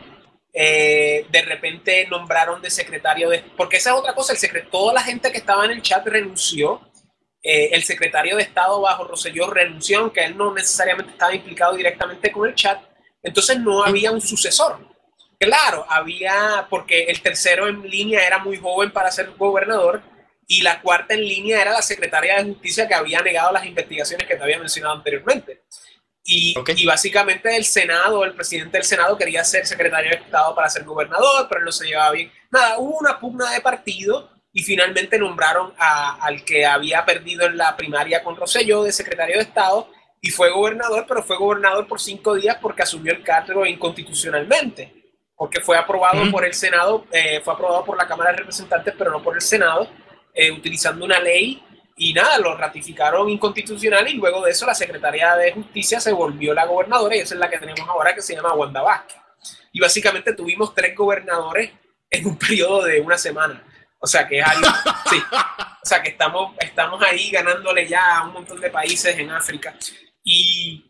eh, de repente nombraron de secretario de, porque esa es otra cosa, el secret, toda la gente que estaba en el chat renunció, eh, el secretario de Estado bajo Rosselló renunció, aunque él no necesariamente estaba implicado directamente con el chat, entonces no había un sucesor. Claro, había, porque el tercero en línea era muy joven para ser gobernador y la cuarta en línea era la secretaria de Justicia que había negado las investigaciones que te había mencionado anteriormente. Y, okay. y básicamente el Senado, el presidente del Senado quería ser secretario de Estado para ser gobernador, pero él no se llevaba bien. Nada, hubo una pugna de partido y finalmente nombraron a, al que había perdido en la primaria con Rosselló de secretario de Estado y fue gobernador, pero fue gobernador por cinco días porque asumió el cargo inconstitucionalmente. Porque fue aprobado uh-huh. por el Senado, eh, fue aprobado por la Cámara de Representantes, pero no por el Senado, eh, utilizando una ley, y nada, lo ratificaron inconstitucional, y luego de eso la Secretaría de Justicia se volvió la gobernadora, y esa es la que tenemos ahora, que se llama Wanda Vázquez. Y básicamente tuvimos tres gobernadores en un periodo de una semana. O sea que es algo, sí, o sea que estamos, estamos ahí ganándole ya a un montón de países en África. Y,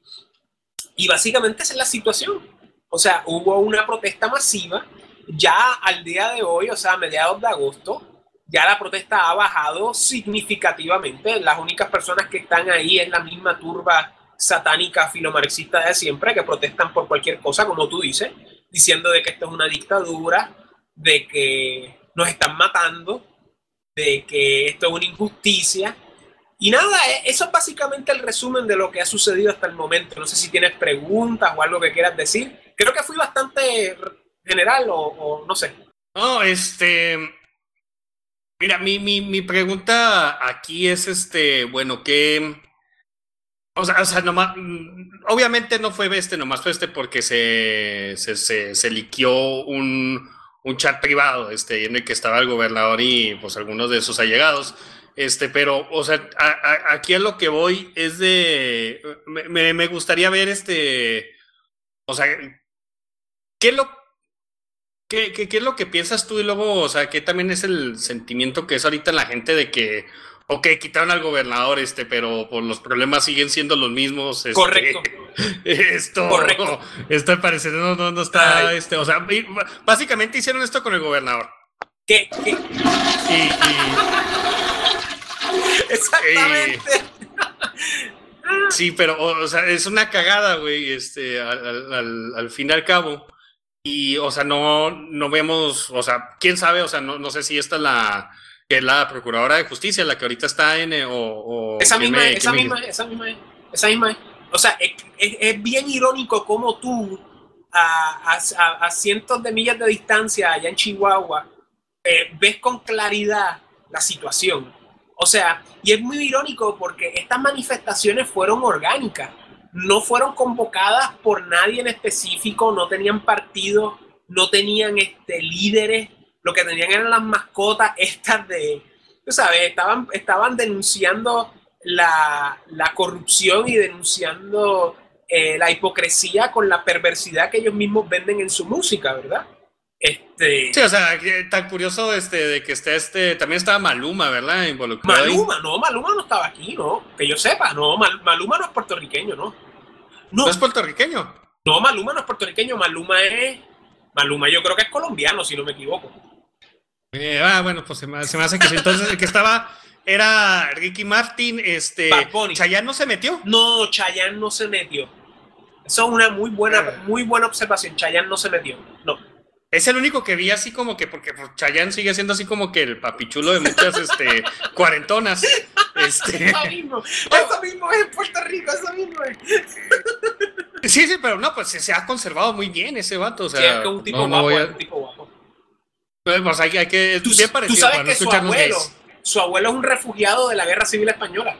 y básicamente esa es la situación. O sea, hubo una protesta masiva, ya al día de hoy, o sea, a mediados de agosto, ya la protesta ha bajado significativamente. Las únicas personas que están ahí es la misma turba satánica filomarxista de siempre, que protestan por cualquier cosa, como tú dices, diciendo de que esto es una dictadura, de que nos están matando, de que esto es una injusticia. Y nada, eso es básicamente el resumen de lo que ha sucedido hasta el momento. No sé si tienes preguntas o algo que quieras decir. Creo que fui bastante general o, o no sé. No, este... Mira, mi, mi, mi pregunta aquí es, este, bueno, que... O sea, o sea, nomás... Obviamente no fue este, nomás fue este porque se, se, se, se liqueó un, un chat privado, este, en el que estaba el gobernador y pues algunos de sus allegados. Este, pero, o sea, a, a, aquí a lo que voy es de... Me, me gustaría ver, este... O sea, ¿qué es lo, qué, qué, qué es lo que piensas tú? Y luego, o sea, ¿qué también es el sentimiento que es ahorita en la gente de que, ok, quitaron al gobernador, este, pero pues, los problemas siguen siendo los mismos? Este, Correcto. Esto, Correcto. Esto al parecer no, no, no está, Ay. este, o sea, básicamente hicieron esto con el gobernador. ¿Qué? ¿Qué? Y... y Exactamente. Eh, sí, pero, o sea, es una cagada, güey, este, al, al, al fin y al cabo. Y, o sea, no, no vemos, o sea, quién sabe, o sea, no, no sé si esta es la, que es la Procuradora de Justicia, la que ahorita está en... O, o esa, misma, me, esa, misma, esa misma, esa misma, o sea, es, es, es bien irónico como tú a, a, a cientos de millas de distancia allá en Chihuahua eh, ves con claridad la situación. O sea, y es muy irónico porque estas manifestaciones fueron orgánicas, no fueron convocadas por nadie en específico, no tenían partido, no tenían este, líderes, lo que tenían eran las mascotas estas de, tú sabes, estaban, estaban denunciando la, la corrupción y denunciando eh, la hipocresía con la perversidad que ellos mismos venden en su música, ¿verdad? Este... Sí, o sea, tan curioso este, de que esté este, también estaba Maluma, ¿verdad? Involucrado Maluma, ahí. no, Maluma no estaba aquí, ¿no? Que yo sepa, no, Mal, Maluma no es puertorriqueño, ¿no? ¿no? ¿No es puertorriqueño? No, Maluma no es puertorriqueño, Maluma es, Maluma yo creo que es colombiano, si no me equivoco. Eh, ah, bueno, pues se me, se me hace que sí. Entonces el que estaba era Ricky Martin, este, ¿Chayanne no se metió? No, Chayanne no se metió. Eso es una muy buena, eh. muy buena observación, Chayanne no se metió, no. Es el único que vi así como que, porque Chayanne sigue siendo así como que el papichulo de muchas este, cuarentonas. Este... Eso mismo, eso mismo es en Puerto Rico, eso mismo es. Sí, sí, pero no, pues se ha conservado muy bien ese vato. O sea, sí, es que un tipo no, guapo, no a... es un tipo guapo. Pues hay, hay que, tú, bien parecido, tú sabes para que no su abuelo, gays. su abuelo es un refugiado de la Guerra Civil Española.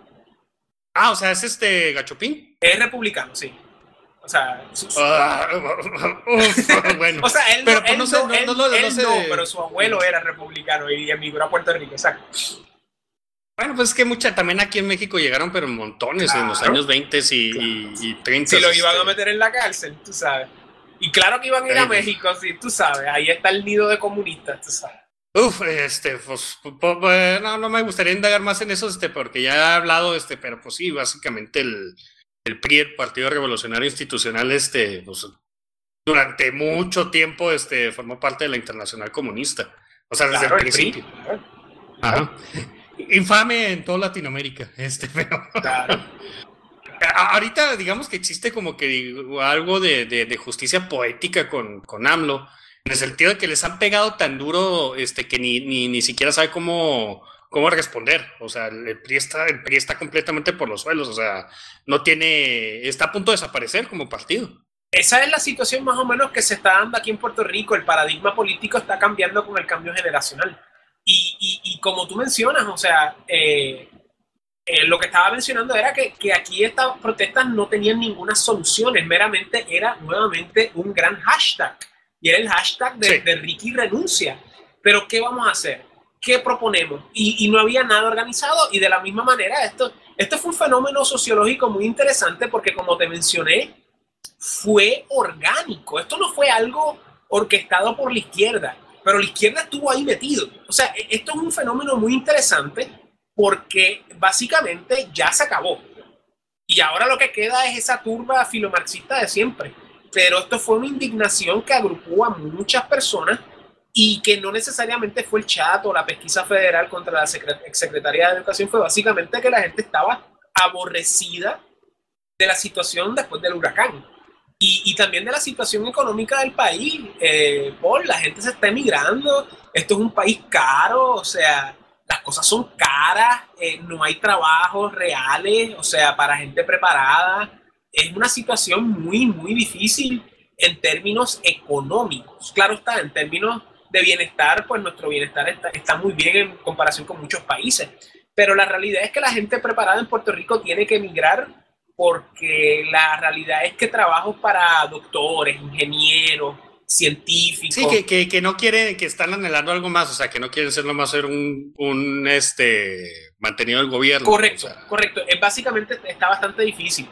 Ah, o sea, es este Gachopín. Es republicano, sí. O sea, su, su... Uh, uf, bueno. O sea, él, pero, no, él, no, sé, no, no, él, no, no, él no, sé no, de... pero su abuelo era republicano y emigró a Puerto Rico, exacto. Bueno, pues es que mucha, también aquí en México llegaron, pero montones, claro, en los años veinte y, claro. y, y treinta. Si lo iban este... a meter en la cárcel, tú sabes. Y claro que iban a ir a México, sí, tú sabes. Ahí está el nido de comunistas, tú sabes. Uf, este, pues, pues no, no me gustaría indagar más en eso, este, porque ya he hablado, este, pero pues sí, básicamente el, el P R I, el Partido Revolucionario Institucional, este, pues, durante mucho tiempo, este, formó parte de la Internacional Comunista. O sea, desde claro, el principio. El P R I. Ajá. Infame en toda Latinoamérica, este, pero... Claro. Ahorita, digamos que existe como que algo de, de, de justicia poética con, con AMLO, en el sentido de que les han pegado tan duro este, que ni, ni, ni siquiera sabe cómo, cómo responder. O sea, el P R I, está, el P R I está completamente por los suelos, o sea, no tiene, está a punto de desaparecer como partido. Esa es la situación más o menos que se está dando aquí en Puerto Rico. El paradigma político está cambiando con el cambio generacional. Y, y, y como tú mencionas, o sea, eh, eh, lo que estaba mencionando era que, que aquí estas protestas no tenían ninguna solución, meramente era nuevamente un gran hashtag. Y era el hashtag de, sí. de Ricky renuncia. Pero ¿qué vamos a hacer? ¿Qué proponemos? Y, y no había nada organizado. Y de la misma manera, esto, esto fue un fenómeno sociológico muy interesante porque, como te mencioné, fue orgánico. Esto no fue algo orquestado por la izquierda, pero la izquierda estuvo ahí metido. O sea, esto es un fenómeno muy interesante porque básicamente ya se acabó. Y ahora lo que queda es esa turba filomarxista de siempre. Pero esto fue una indignación que agrupó a muchas personas y que no necesariamente fue el chat o la pesquisa federal contra la exsecretaria de Educación, fue básicamente que la gente estaba aborrecida de la situación después del huracán y, y también de la situación económica del país. Eh, Paul, la gente se está emigrando, esto es un país caro, o sea, las cosas son caras, eh, no hay trabajos reales, o sea, para gente preparada. Es una situación muy, muy difícil en términos económicos. Claro está, en términos de bienestar, pues nuestro bienestar está, está muy bien en comparación con muchos países. Pero la realidad es que la gente preparada en Puerto Rico tiene que emigrar porque la realidad es que trabajos para doctores, ingenieros, científicos... Sí, que, que, que no quieren, que están anhelando algo más, o sea, que no quieren ser nomás ser un, un este, mantenido del gobierno. Correcto, o sea. correcto. Es básicamente está bastante difícil.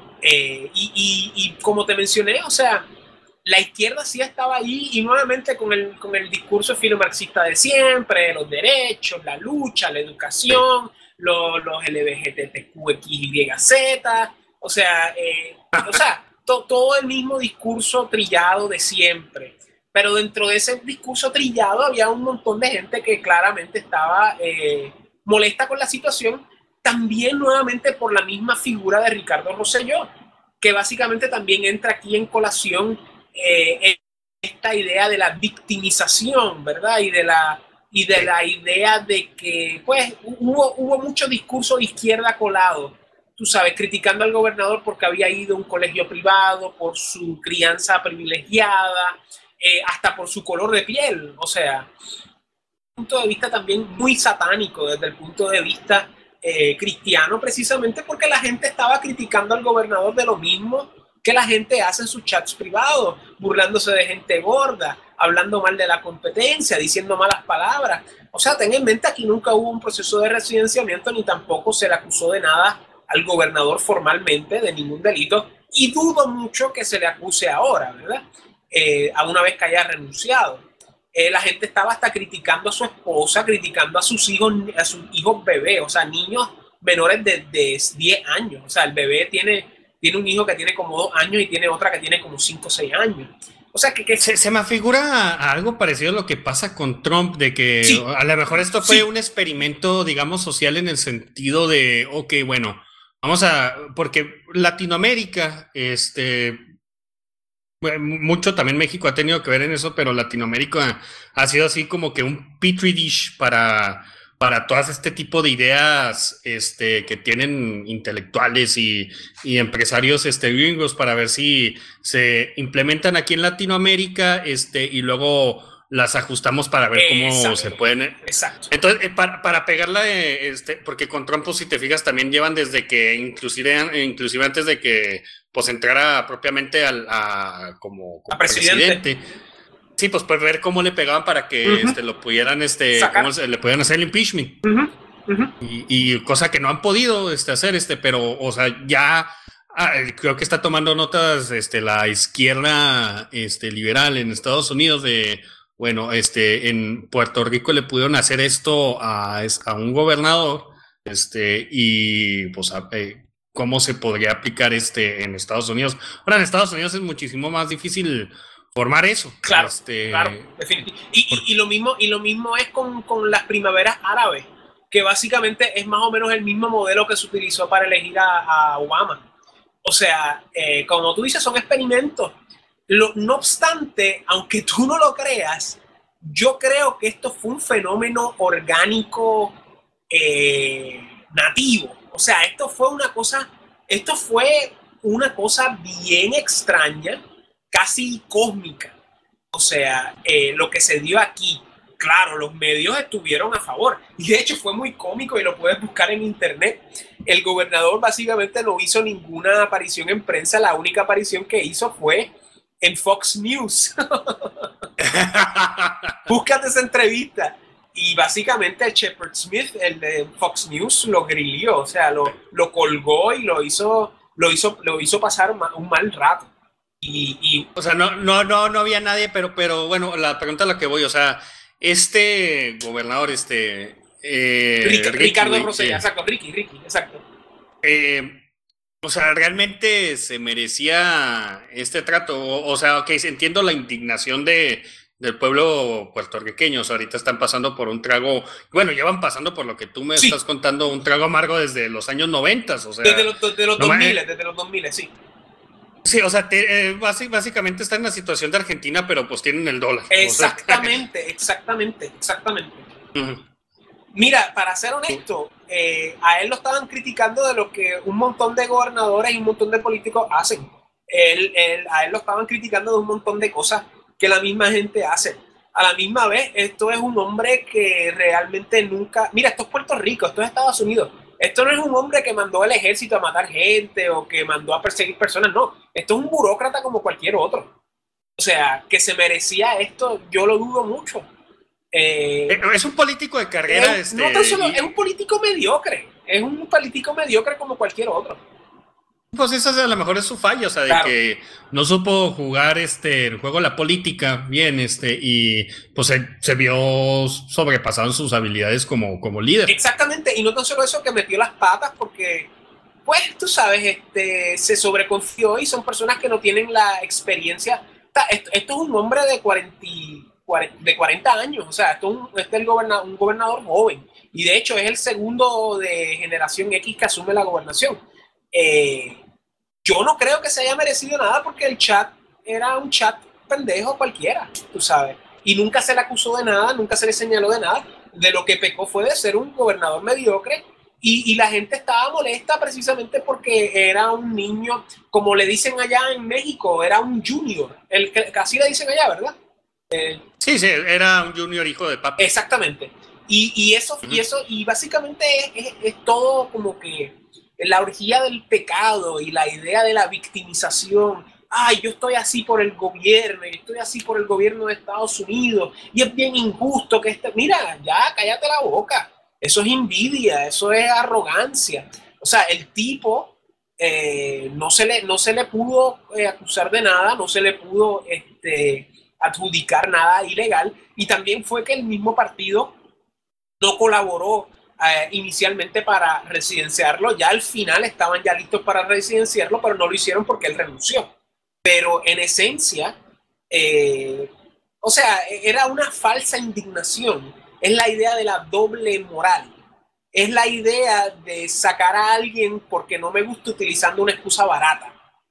Eh, y, y, y como te mencioné, o sea, la izquierda sí estaba ahí y nuevamente con el, con el discurso filomarxista de siempre, los derechos, la lucha, la educación, los, los L G B T Q X Y Z, o sea, eh, o sea to, todo el mismo discurso trillado de siempre. Pero dentro de ese discurso trillado había un montón de gente que claramente estaba eh, molesta con la situación. También nuevamente por la misma figura de Ricardo Rosselló, que básicamente también entra aquí en colación eh, esta idea de la victimización, ¿verdad? Y de la, y de la idea de que, pues, hubo, hubo mucho discurso de izquierda colado, tú sabes, criticando al gobernador porque había ido a un colegio privado, por su crianza privilegiada, eh, hasta por su color de piel, o sea, punto de vista también muy satánico desde el punto de vista eh, cristiano, precisamente porque la gente estaba criticando al gobernador de lo mismo que la gente hace en sus chats privados, burlándose de gente gorda, hablando mal de la competencia, diciendo malas palabras. O sea, ten en mente, aquí nunca hubo un proceso de residenciamiento ni tampoco se le acusó de nada al gobernador formalmente, de ningún delito, y dudo mucho que se le acuse ahora, ¿verdad? Eh, a una vez que haya renunciado. Eh, la gente estaba hasta criticando a su esposa, criticando a sus hijos, a sus hijos bebés, o sea, niños menores de, de diez años. O sea, el bebé tiene, tiene un hijo que tiene como dos años y tiene otra que tiene como cinco o seis años. O sea, que... que... Se, se me figura algo parecido a lo que pasa con Trump, de que sí. a lo mejor esto fue sí. un experimento, digamos, social en el sentido de, ok, bueno, vamos a... Porque Latinoamérica, este... mucho también México ha tenido que ver en eso, pero Latinoamérica ha sido así como que un petri dish para, para todas este tipo de ideas este, que tienen intelectuales y, y empresarios este, gringos para ver si se implementan aquí en Latinoamérica este, y luego las ajustamos para ver cómo Exacto. se pueden... Exacto. Entonces, eh, para, para pegarla, eh, este, porque con Trump, si te fijas, también llevan desde que, inclusive, inclusive antes de que pues entrara propiamente al, a, como, como a presidente. presidente. Sí, pues, pues ver cómo le pegaban para que uh-huh. este, lo pudieran, este, cómo se, le pudieran hacer el impeachment. Uh-huh. Uh-huh. Y, y cosa que no han podido este, hacer, este, pero, o sea, ya ah, creo que está tomando notas este, la izquierda este, liberal en Estados Unidos de... Bueno, este, en Puerto Rico le pudieron hacer esto a, a un gobernador, este, y pues a, eh, cómo se podría aplicar este en Estados Unidos. Ahora, en Estados Unidos es muchísimo más difícil formar eso. Claro, este, claro, definitivamente. Y, y, y lo mismo, y lo mismo es con, con las primaveras árabes, que básicamente es más o menos el mismo modelo que se utilizó para elegir a, a Obama. O sea, eh, como tú dices, son experimentos. Lo, no obstante, aunque tú no lo creas, yo creo que esto fue un fenómeno orgánico eh, nativo. O sea, esto fue una cosa, esto fue una cosa bien extraña, casi cósmica. O sea, eh, lo que se dio aquí, claro, los medios estuvieron a favor. Y de hecho fue muy cómico y lo puedes buscar en internet. El gobernador básicamente no hizo ninguna aparición en prensa. La única aparición que hizo fue en Fox News. Búscate esa entrevista. Y básicamente Shepard Smith, el de Fox News, lo grilló, o sea, lo, lo colgó y lo hizo, lo hizo, lo hizo pasar un mal rato. Y, y... O sea, no, no, no, no había nadie, pero, pero bueno, la pregunta a la que voy, o sea, este gobernador, este... Eh, Rick, Ricky, Ricardo Rosselló, eh, exacto, Ricky, Ricky, exacto. Eh, o sea, ¿realmente se merecía este trato? O, o sea, ok, entiendo la indignación de, del pueblo puertorriqueño. O sea, ahorita están pasando por un trago, bueno, llevan pasando por lo que tú me sí. estás contando, un trago amargo desde los años noventas, o sea... Desde los, desde los no dos mil, desde los dos mil, sí. Sí, o sea, te, eh, básicamente está en la situación de Argentina, pero pues tienen el dólar. Exactamente, o sea. exactamente, exactamente. Uh-huh. Mira, para ser honesto, eh, a él lo estaban criticando de lo que un montón de gobernadores y un montón de políticos hacen. Él, él, a él lo estaban criticando de un montón de cosas que la misma gente hace. A la misma vez, esto es un hombre que realmente nunca... Mira, esto es Puerto Rico, esto es Estados Unidos. Esto no es un hombre que mandó al ejército a matar gente o que mandó a perseguir personas, no. Esto es un burócrata como cualquier otro. O sea, que se merecía esto, yo lo dudo mucho. Eh, es un político de carrera. Es, este, no tan solo, y... es un político mediocre. Es un político mediocre como cualquier otro. Pues eso a lo mejor es su falla, o sea, de claro. que no supo jugar este el juego de la política bien, este, y pues se, se vio sobrepasado en sus habilidades como, como líder. Exactamente, y no tan solo eso, que metió las patas porque, pues, tú sabes, este, se sobreconfió y son personas que no tienen la experiencia. Esto, esto es un hombre de cuarenta, de cuarenta años, o sea, esto es, un, este es el gobernador, un gobernador joven, y de hecho es el segundo de generación X que asume la gobernación. Eh, Yo no creo que se haya merecido nada porque el chat era un chat pendejo cualquiera, tú sabes. y nunca se le acusó de nada, nunca se le señaló de nada. De lo que pecó fue de ser un gobernador mediocre y, y la gente estaba molesta precisamente porque era un niño, como le dicen allá en México, era un junior, el, así le dicen allá, ¿verdad? Eh, sí, sí, era un junior hijo de papi. Exactamente. Y, y, eso, uh-huh. y eso, y básicamente es, es, es todo como que la orgía del pecado y la idea de la victimización. Ay, yo estoy así por el gobierno, yo estoy así por el gobierno de Estados Unidos, y es bien injusto que este... Mira, ya, cállate la boca. Eso es envidia, eso es arrogancia. O sea, el tipo eh, no, se le, no se le pudo eh, acusar de nada, no se le pudo este, adjudicar nada ilegal, y también fue que el mismo partido no colaboró eh, inicialmente para residenciarlo. Ya al final estaban ya listos para residenciarlo, pero no lo hicieron porque él renunció. Pero en esencia, eh, o sea, era una falsa indignación. Es la idea de la doble moral. Es la idea de sacar a alguien porque no me gusta utilizando una excusa barata.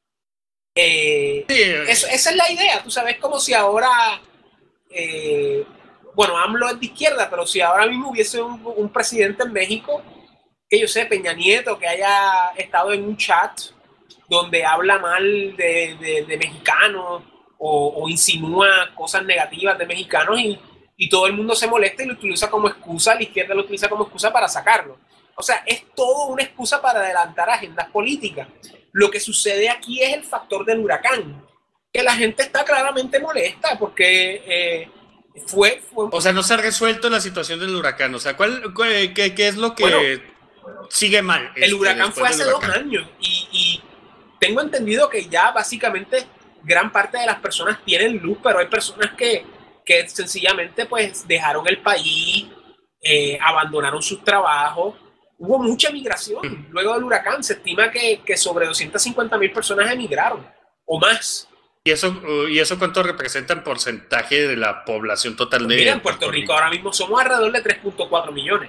Eh, sí. eso, esa es la idea. Tú sabes, como si ahora, eh, bueno, AMLO es de izquierda, pero si ahora mismo hubiese un, un presidente en México, que yo sé, Peña Nieto, que haya estado en un chat donde habla mal de, de, de mexicanos o, o insinúa cosas negativas de mexicanos y, y todo el mundo se molesta y lo utiliza como excusa, la izquierda lo utiliza como excusa para sacarlo. O sea, es todo una excusa para adelantar agendas políticas. Lo que sucede aquí es el factor del huracán, que la gente está claramente molesta porque eh, fue, fue... O sea, no se ha resuelto la situación del huracán. O sea, ¿cuál, cuál, qué, qué es lo que bueno, sigue mal? El este, huracán fue hace huracán. dos años y... y tengo entendido que ya básicamente gran parte de las personas tienen luz, pero hay personas que, que sencillamente pues dejaron el país, eh, abandonaron sus trabajos. Hubo mucha migración. Luego del huracán se estima que, que sobre doscientas cincuenta mil personas emigraron o más. ¿Y eso, ¿Y eso cuánto representa en porcentaje de la población total de Mira, en Puerto Rico ahora mismo somos alrededor de tres punto cuatro millones.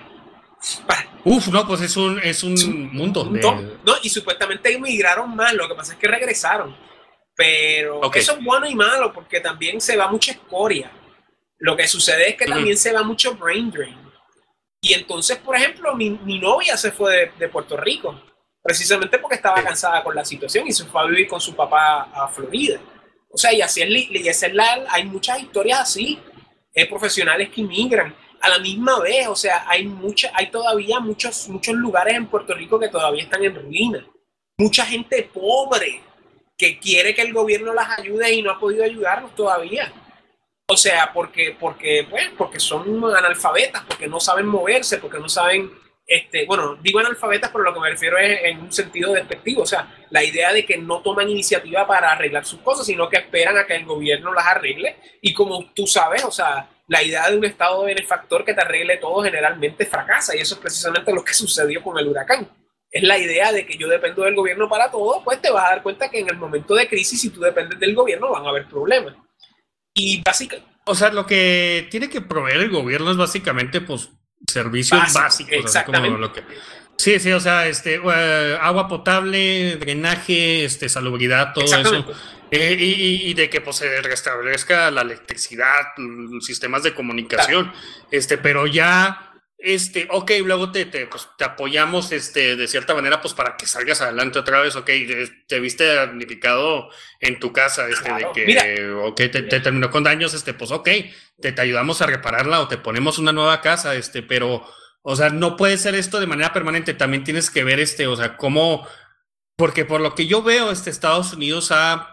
Uf, no, pues es un, es un sí, mundo. Un de... No, y supuestamente emigraron más, lo que pasa es que regresaron. Pero okay. Eso es bueno y malo porque también se va mucha escoria. Lo que sucede es que uh-huh. también se va mucho brain drain. Y entonces, por ejemplo, mi, mi novia se fue de, de Puerto Rico, precisamente porque estaba cansada con la situación y se fue a vivir con su papá a Florida. O sea, y así es, y es la, hay muchas historias así, eh, profesionales que inmigran. A la misma vez, o sea, hay mucha, hay todavía muchos, muchos lugares en Puerto Rico que todavía están en ruina. Mucha gente pobre que quiere que el gobierno las ayude y no ha podido ayudarlos todavía. O sea, porque, porque, bueno, porque son analfabetas, porque no saben moverse, porque no saben, este, bueno, digo analfabetas, pero lo que me refiero es en un sentido despectivo. O sea, la idea de que no toman iniciativa para arreglar sus cosas, sino que esperan a que el gobierno las arregle. Y como tú sabes, o sea, la idea de un estado benefactor que te arregle todo generalmente fracasa, y eso es precisamente lo que sucedió con el huracán. Es la idea de que yo dependo del gobierno para todo, pues te vas a dar cuenta que en el momento de crisis, si tú dependes del gobierno, van a haber problemas. Y básicamente... O sea, lo que tiene que proveer el gobierno es básicamente, pues, servicios Básico, básicos. Exactamente. Como lo que... Sí, sí, o sea, este, uh, agua potable, drenaje, este, salubridad, todo eso. Eh, y, y de que pues se restablezca la electricidad, los sistemas de comunicación, claro. este, pero ya, este, ok, luego te, te, pues, te apoyamos, este, de cierta manera, pues para que salgas adelante otra vez, ok, te viste damnificado en tu casa, este, claro. de que, Mira. ok, te, te terminó con daños, este, pues ok, te, te ayudamos a repararla o te ponemos una nueva casa, este, pero, o sea, no puede ser esto de manera permanente, también tienes que ver, este, o sea, cómo, porque por lo que yo veo, este, Estados Unidos ha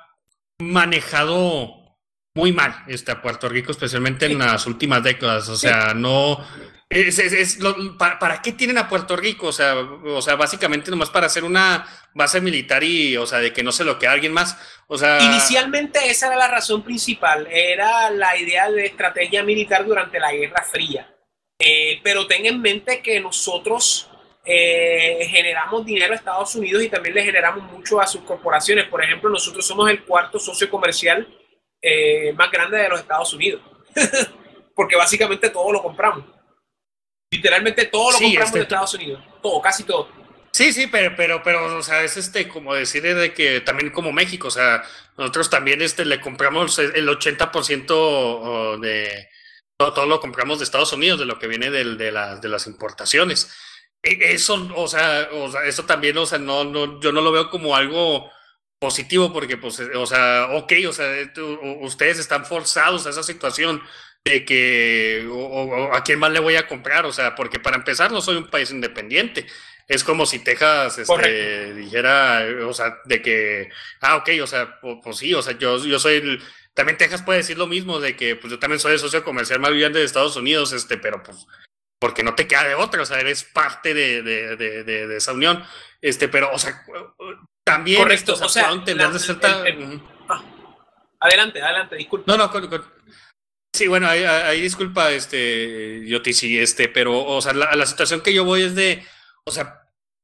manejado muy mal este, a Puerto Rico, especialmente en las últimas décadas, o sea, sí. no... Es, es, es lo, ¿para, ¿Para qué tienen a Puerto Rico? O sea, o sea, básicamente nomás para hacer una base militar y, o sea, de que no se lo quede alguien más, o sea... Inicialmente esa era la razón principal, era la idea de estrategia militar durante la Guerra Fría, eh, pero ten en mente que nosotros... Eh, generamos dinero a Estados Unidos y también le generamos mucho a sus corporaciones. Por ejemplo, nosotros somos el cuarto socio comercial eh, más grande de los Estados Unidos porque básicamente todo lo compramos, literalmente todo lo sí, compramos este, de Estados Unidos, todo, casi todo. Sí, Sí, sí, pero, pero, pero, o sea, es este, como decir de que también como México, o sea, nosotros también este, le compramos el ochenta por ciento de, todo, todo lo compramos de Estados Unidos, de lo que viene de, de, la, de las importaciones. Eso, o sea, o sea, eso también, o sea, no, no, yo no lo veo como algo positivo porque, pues, o sea, ok, o sea, ustedes están forzados a esa situación de que, o, o, ¿a quién más le voy a comprar? O sea, porque para empezar no soy un país independiente. Es como si Texas este, dijera, o sea, de que, ah, ok, o sea, pues, pues sí, o sea, yo, yo soy, el, también Texas puede decir lo mismo, de que, pues yo también soy el socio comercial más grande de Estados Unidos, este, pero pues, porque no te queda de otra, o sea, eres parte de, de, de, de, de esa unión, este, pero, o sea, también... Correcto, esto, o sea, o sea la, cierta... el, el, ah, adelante, adelante, disculpa. No, no, con, con, sí, bueno, ahí, ahí disculpa, este, Yoti, sí, este, pero, o sea, la, la situación que yo voy es de, o sea,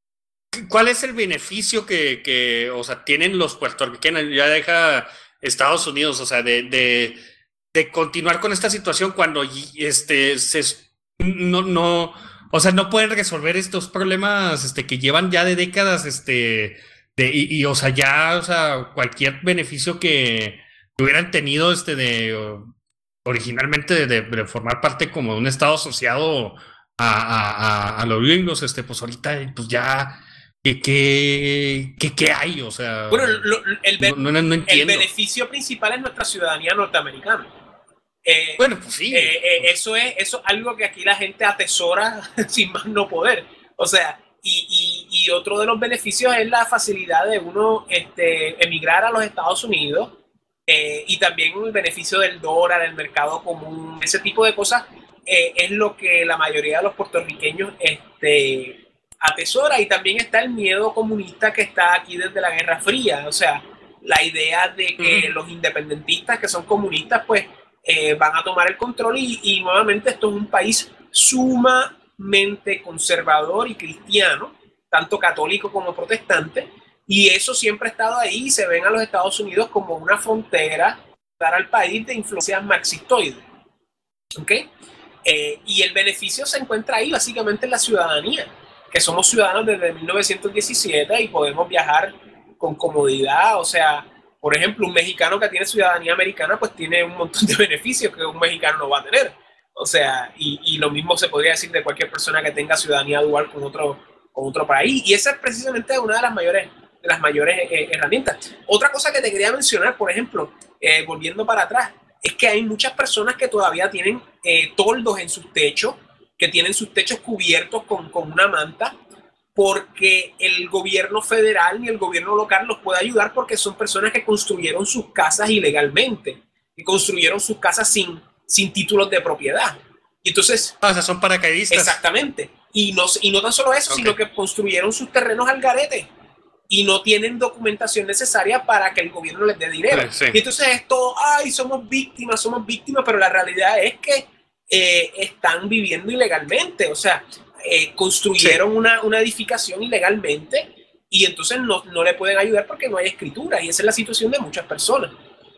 ¿cuál es el beneficio que, que o sea, tienen los puertorriqueños? Ya deja Estados Unidos, o sea, de, de, de continuar con esta situación cuando, este, se... No, no, o sea, no pueden resolver estos problemas este, que llevan ya de décadas, este, de, y, y o sea, ya, o sea, cualquier beneficio que hubieran tenido, este, de, o, originalmente de, de formar parte como de un estado asociado a, a, a, a los gringos, este, pues ahorita, pues ya, ¿qué, qué, qué, qué hay? O sea, bueno, lo, el, be- no, no, no entiendo. El beneficio principal es nuestra ciudadanía norteamericana. Eh, bueno, pues sí. Eh, eh, eso es eso es algo que aquí la gente atesora sin más no poder. O sea, y, y, y otro de los beneficios es la facilidad de uno este, emigrar a los Estados Unidos eh, y también el beneficio del dólar, el mercado común, ese tipo de cosas eh, es lo que la mayoría de los puertorriqueños este, atesora. Y también está el miedo comunista que está aquí desde la Guerra Fría. O sea, la idea de que uh-huh. los independentistas que son comunistas, pues, Eh, van a tomar el control y, y nuevamente esto es un país sumamente conservador y cristiano, tanto católico como protestante, y eso siempre ha estado ahí y se ven a los Estados Unidos como una frontera para el país de influencias marxistoides. ¿Okay? Eh, y el beneficio se encuentra ahí básicamente en la ciudadanía, que somos ciudadanos desde mil novecientos diecisiete y podemos viajar con comodidad, o sea, por ejemplo, un mexicano que tiene ciudadanía americana pues tiene un montón de beneficios que un mexicano no va a tener. O sea, y, y lo mismo se podría decir de cualquier persona que tenga ciudadanía dual con otro, con otro país. Y esa es precisamente una de las mayores, de las mayores eh, herramientas. Otra cosa que te quería mencionar, por ejemplo, eh, volviendo para atrás, es que hay muchas personas que todavía tienen eh, toldos en sus techos, que tienen sus techos cubiertos con, con una manta, porque el gobierno federal ni el gobierno local los puede ayudar porque son personas que construyeron sus casas ilegalmente, que construyeron sus casas sin, sin títulos de propiedad. Y entonces... Ah, o sea, son paracaidistas. Exactamente. Y no, y no tan solo eso, okay. sino que construyeron sus terrenos al garete y no tienen documentación necesaria para que el gobierno les dé dinero. Sí, sí. Y entonces es todo, ay, somos víctimas, somos víctimas, pero la realidad es que eh, están viviendo ilegalmente, o sea... Eh, construyeron sí. una, una edificación ilegalmente y entonces no, no le pueden ayudar porque no hay escritura, y esa es la situación de muchas personas.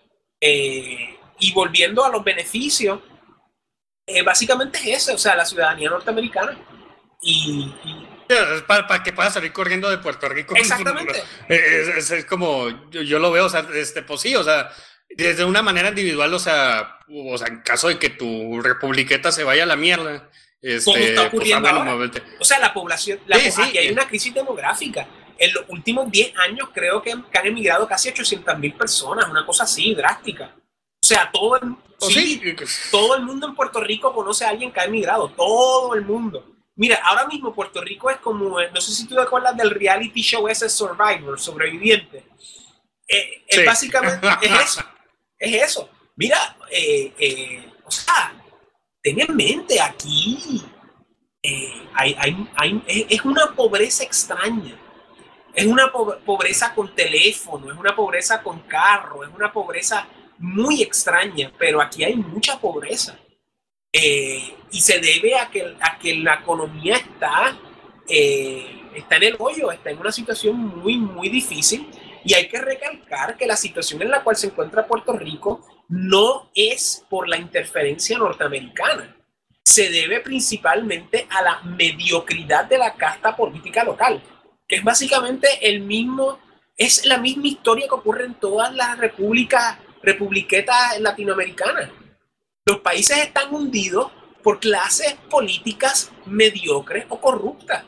Eh, y volviendo a los beneficios, eh, básicamente es eso, o sea, la ciudadanía norteamericana y... y para, para que pueda salir corriendo de Puerto Rico. Exactamente. Es, es, es como, yo, yo lo veo, o sea, este, pues sí, o sea, desde una manera individual, o sea, o sea, en caso de que tu republiqueta se vaya a la mierda, Este, como está ocurriendo pues, ahora. Momento. O sea, la población, la, sí, sí, aquí hay una crisis demográfica. En los últimos diez años creo que, que han emigrado casi ochocientas mil personas, una cosa así drástica. O sea, todo el, ¿Oh, sí, sí? todo el mundo en Puerto Rico conoce a alguien que ha emigrado, todo el mundo. Mira, ahora mismo Puerto Rico es como, no sé si tú te acuerdas del reality show ese Survivor, Sobreviviente. Eh, sí. Es básicamente, es eso, es eso. Mira, eh, eh, o sea, ten en mente, aquí eh, hay, hay, hay, es una pobreza extraña, es una pobreza con teléfono, es una pobreza con carro, es una pobreza muy extraña, pero aquí hay mucha pobreza eh, y se debe a que, a que la economía está, eh, está en el hoyo, está en una situación muy, muy difícil, y hay que recalcar que la situación en la cual se encuentra Puerto Rico no es por la interferencia norteamericana. Se debe principalmente a la mediocridad de la casta política local, que es básicamente el mismo, es la misma historia que ocurre en todas las repúblicas, republiquetas latinoamericanas. Los países están hundidos por clases políticas mediocres o corruptas.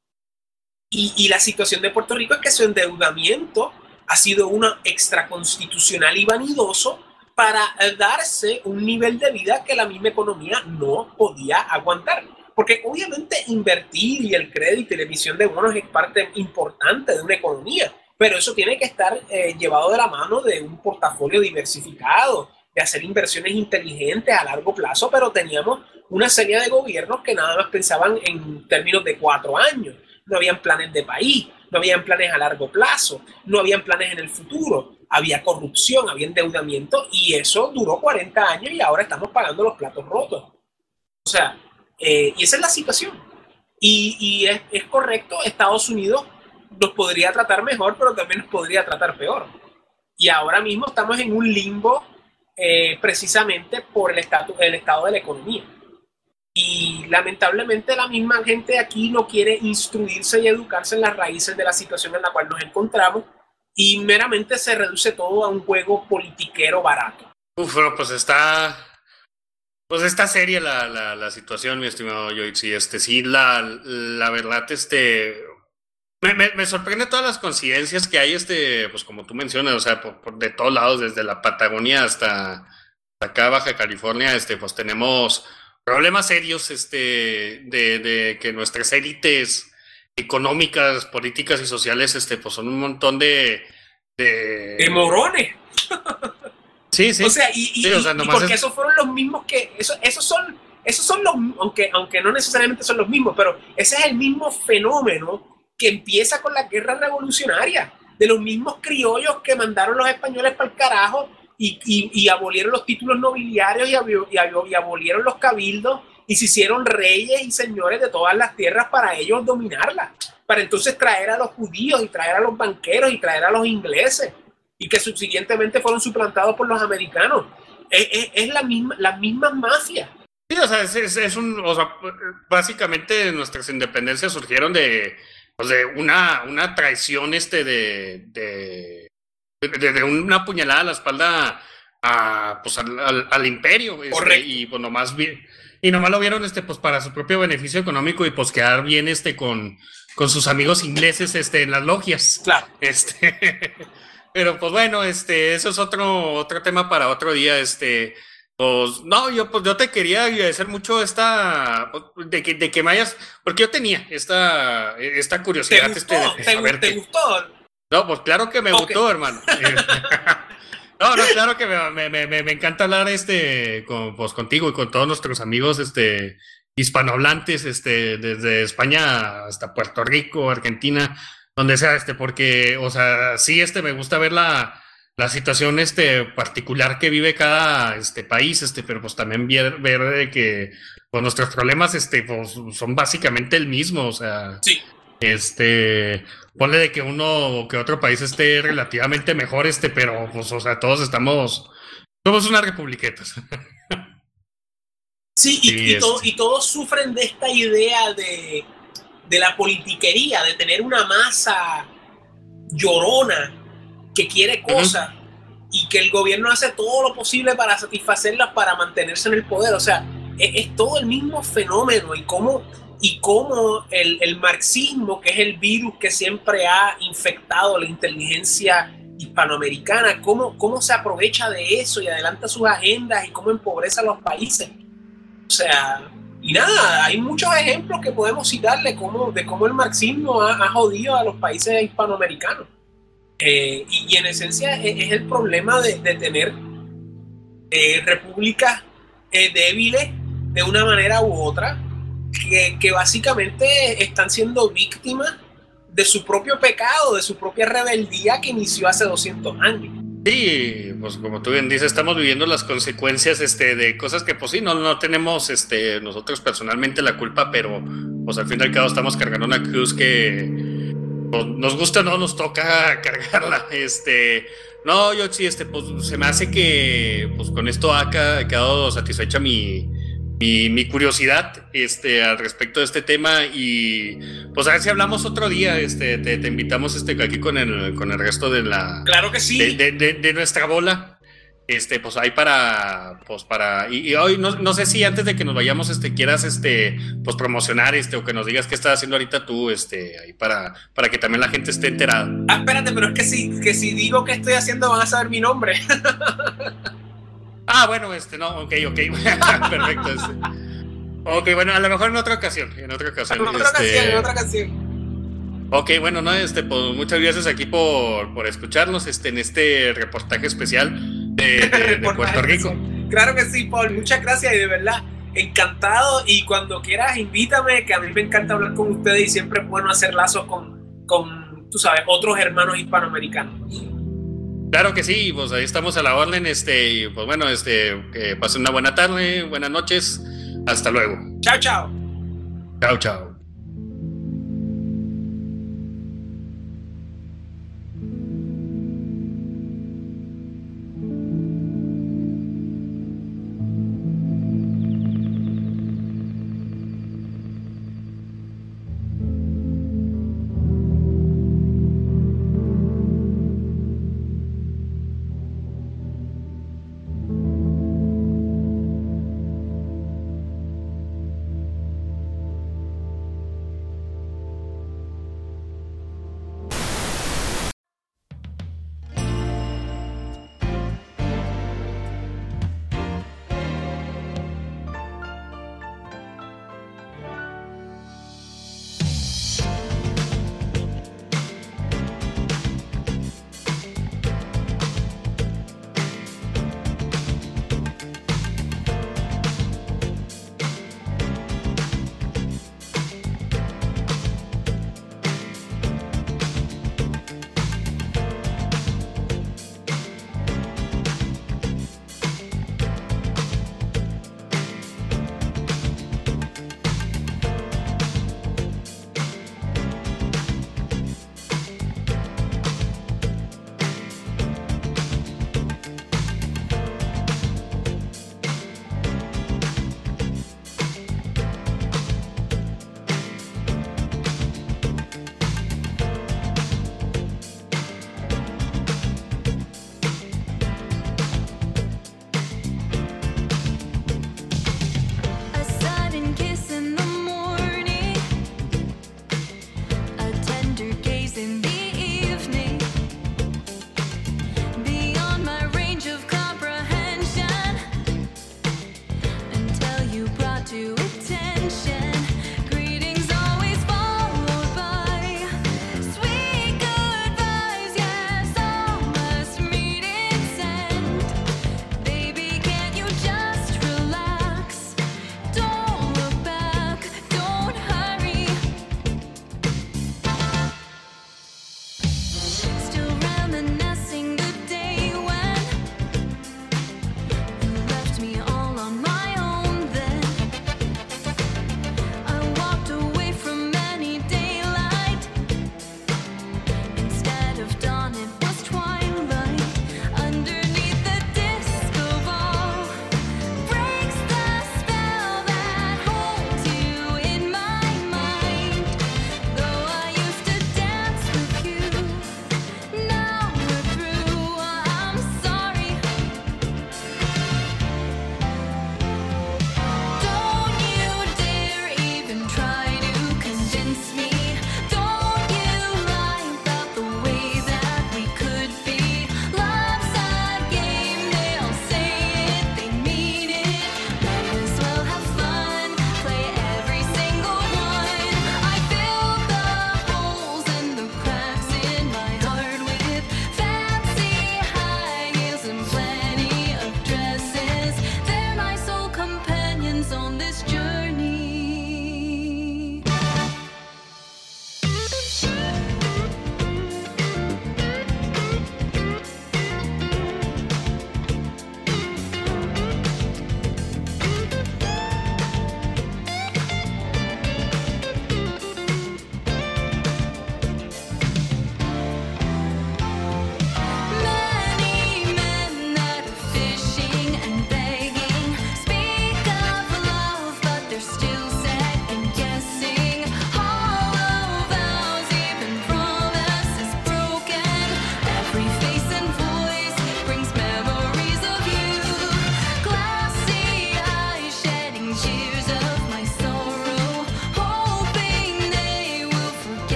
Y, y la situación de Puerto Rico es que su endeudamiento ha sido uno extraconstitucional y vanidoso para darse un nivel de vida que la misma economía no podía aguantar. Porque obviamente invertir y el crédito y la emisión de bonos es parte importante de una economía, pero eso tiene que estar eh, llevado de la mano de un portafolio diversificado, de hacer inversiones inteligentes a largo plazo, pero teníamos una serie de gobiernos que nada más pensaban en términos de cuatro años. No habían planes de país, no habían planes a largo plazo, no habían planes en el futuro, había corrupción, había endeudamiento y eso duró cuarenta años y ahora estamos pagando los platos rotos. O sea, eh, y esa es la situación. Y, y es, es correcto, Estados Unidos nos podría tratar mejor, pero también nos podría tratar peor. Y ahora mismo estamos en un limbo eh, precisamente por el, estatus, el estado de la economía. Y lamentablemente la misma gente aquí no quiere instruirse y educarse en las raíces de la situación en la cual nos encontramos y meramente se reduce todo a un juego politiquero barato. Uf, bueno, pues está, pues está seria la, la, la situación, mi estimado Yoitzi. Este, sí, la, la verdad, este, me, me, me sorprende todas las coincidencias que hay, este, pues como tú mencionas, o sea, por, por de todos lados, desde la Patagonia hasta, hasta acá, Baja California, este, pues tenemos problemas serios este, de, de que nuestras élites económicas, políticas y sociales este, pues son un montón de... De, de morones. Sí, sí. O sea, y, y, sí, o sea, y porque es... esos fueron los mismos que... Eso, esos son, esos son los... Aunque, aunque no necesariamente son los mismos, pero ese es el mismo fenómeno que empieza con la guerra revolucionaria. De los mismos criollos que mandaron los españoles para el carajo Y, y, y abolieron los títulos nobiliarios y, ab- y, ab- y abolieron los cabildos y se hicieron reyes y señores de todas las tierras para ellos dominarlas, para entonces traer a los judíos y traer a los banqueros y traer a los ingleses y que subsiguientemente fueron suplantados por los americanos. Es, es, es la misma, las mismas mafias. Sí, o sea, es, es, es un, o sea, básicamente nuestras independencias surgieron de, pues de una, una traición este de... de... De, de una puñalada a la espalda a, pues al, al, al imperio este, y pues nomás vi, y nomás lo vieron este pues para su propio beneficio económico y pues quedar bien este con, con sus amigos ingleses este en las logias. Claro. Este pero pues bueno, este eso es otro otro tema para otro día. Este pues no, yo pues yo te quería agradecer mucho esta de que, de que me hayas, porque yo tenía esta esta curiosidad. ¿Te gustó? este de, de ¿Te, saber ¿te que, gustó? No, pues claro que me okay. gustó, hermano. No, no, claro que me, me, me, me encanta hablar este con, pues, contigo y con todos nuestros amigos este, hispanohablantes, este, desde España hasta Puerto Rico, Argentina, donde sea, este, porque, o sea, sí, este, me gusta ver la, la situación este, particular que vive cada este, país, este, pero pues también ver, ver de que pues, nuestros problemas este, pues, son básicamente el mismo, o sea... Sí. Este, ponle de que uno o que otro país esté relativamente mejor, este, pero pues, o sea, todos estamos, somos unas republiquetas. Sí, y, y, todo, y todos sufren de esta idea de, de la politiquería, de tener una masa llorona que quiere cosas uh-huh. y que el gobierno hace todo lo posible para satisfacerlas, para mantenerse en el poder. O sea, es, es todo el mismo fenómeno y cómo... y cómo el, el marxismo, que es el virus que siempre ha infectado la inteligencia hispanoamericana, cómo, cómo se aprovecha de eso y adelanta sus agendas y cómo empobrece a los países. O sea, y nada, hay muchos ejemplos que podemos citarle cómo, de cómo el marxismo ha, ha jodido a los países hispanoamericanos. Eh, y, y en esencia es, es el problema de, de tener eh, repúblicas eh, débiles de una manera u otra, Que, que básicamente están siendo víctimas de su propio pecado, de su propia rebeldía que inició hace doscientos años. Sí, pues como tú bien dices, estamos viviendo las consecuencias este, de cosas que pues sí, no, no tenemos este, nosotros personalmente la culpa, pero pues al fin y al cabo estamos cargando una cruz que pues, nos gusta o no nos toca cargarla. Este, no, yo sí, este, pues se me hace que pues con esto ha quedado satisfecha mi mi, mi curiosidad este, al respecto de este tema y pues a ver si hablamos otro día, este, te, te invitamos este, aquí con el, con el resto de la... Claro que sí. De, de, de, de nuestra bola, este, pues ahí para, pues para, y, y hoy no, no sé si antes de que nos vayamos, este, quieras, este, pues promocionar, este, o que nos digas qué estás haciendo ahorita tú, este, ahí para, para que también la gente esté enterada. Ah, espérate, pero es que si, que si digo qué estoy haciendo van a saber mi nombre. Ah, bueno, este, no, ok, ok, perfecto. Este. Ok, bueno, a lo mejor en otra ocasión, en otra ocasión. En otra este... ocasión, en otra ocasión. Ok, bueno, no, este, pues muchas gracias aquí por, por escucharnos, este, en este reportaje especial de, de, de Puerto Rico. Claro que sí, Paul, muchas gracias y de verdad, encantado y cuando quieras invítame, que a mí me encanta hablar con ustedes y siempre es bueno hacer lazos con, con tú sabes, otros hermanos hispanoamericanos. Claro que sí, pues ahí estamos a la orden, este, y pues bueno, este, que pasen una buena tarde, buenas noches, hasta luego. Chao, chao. Chao, chao.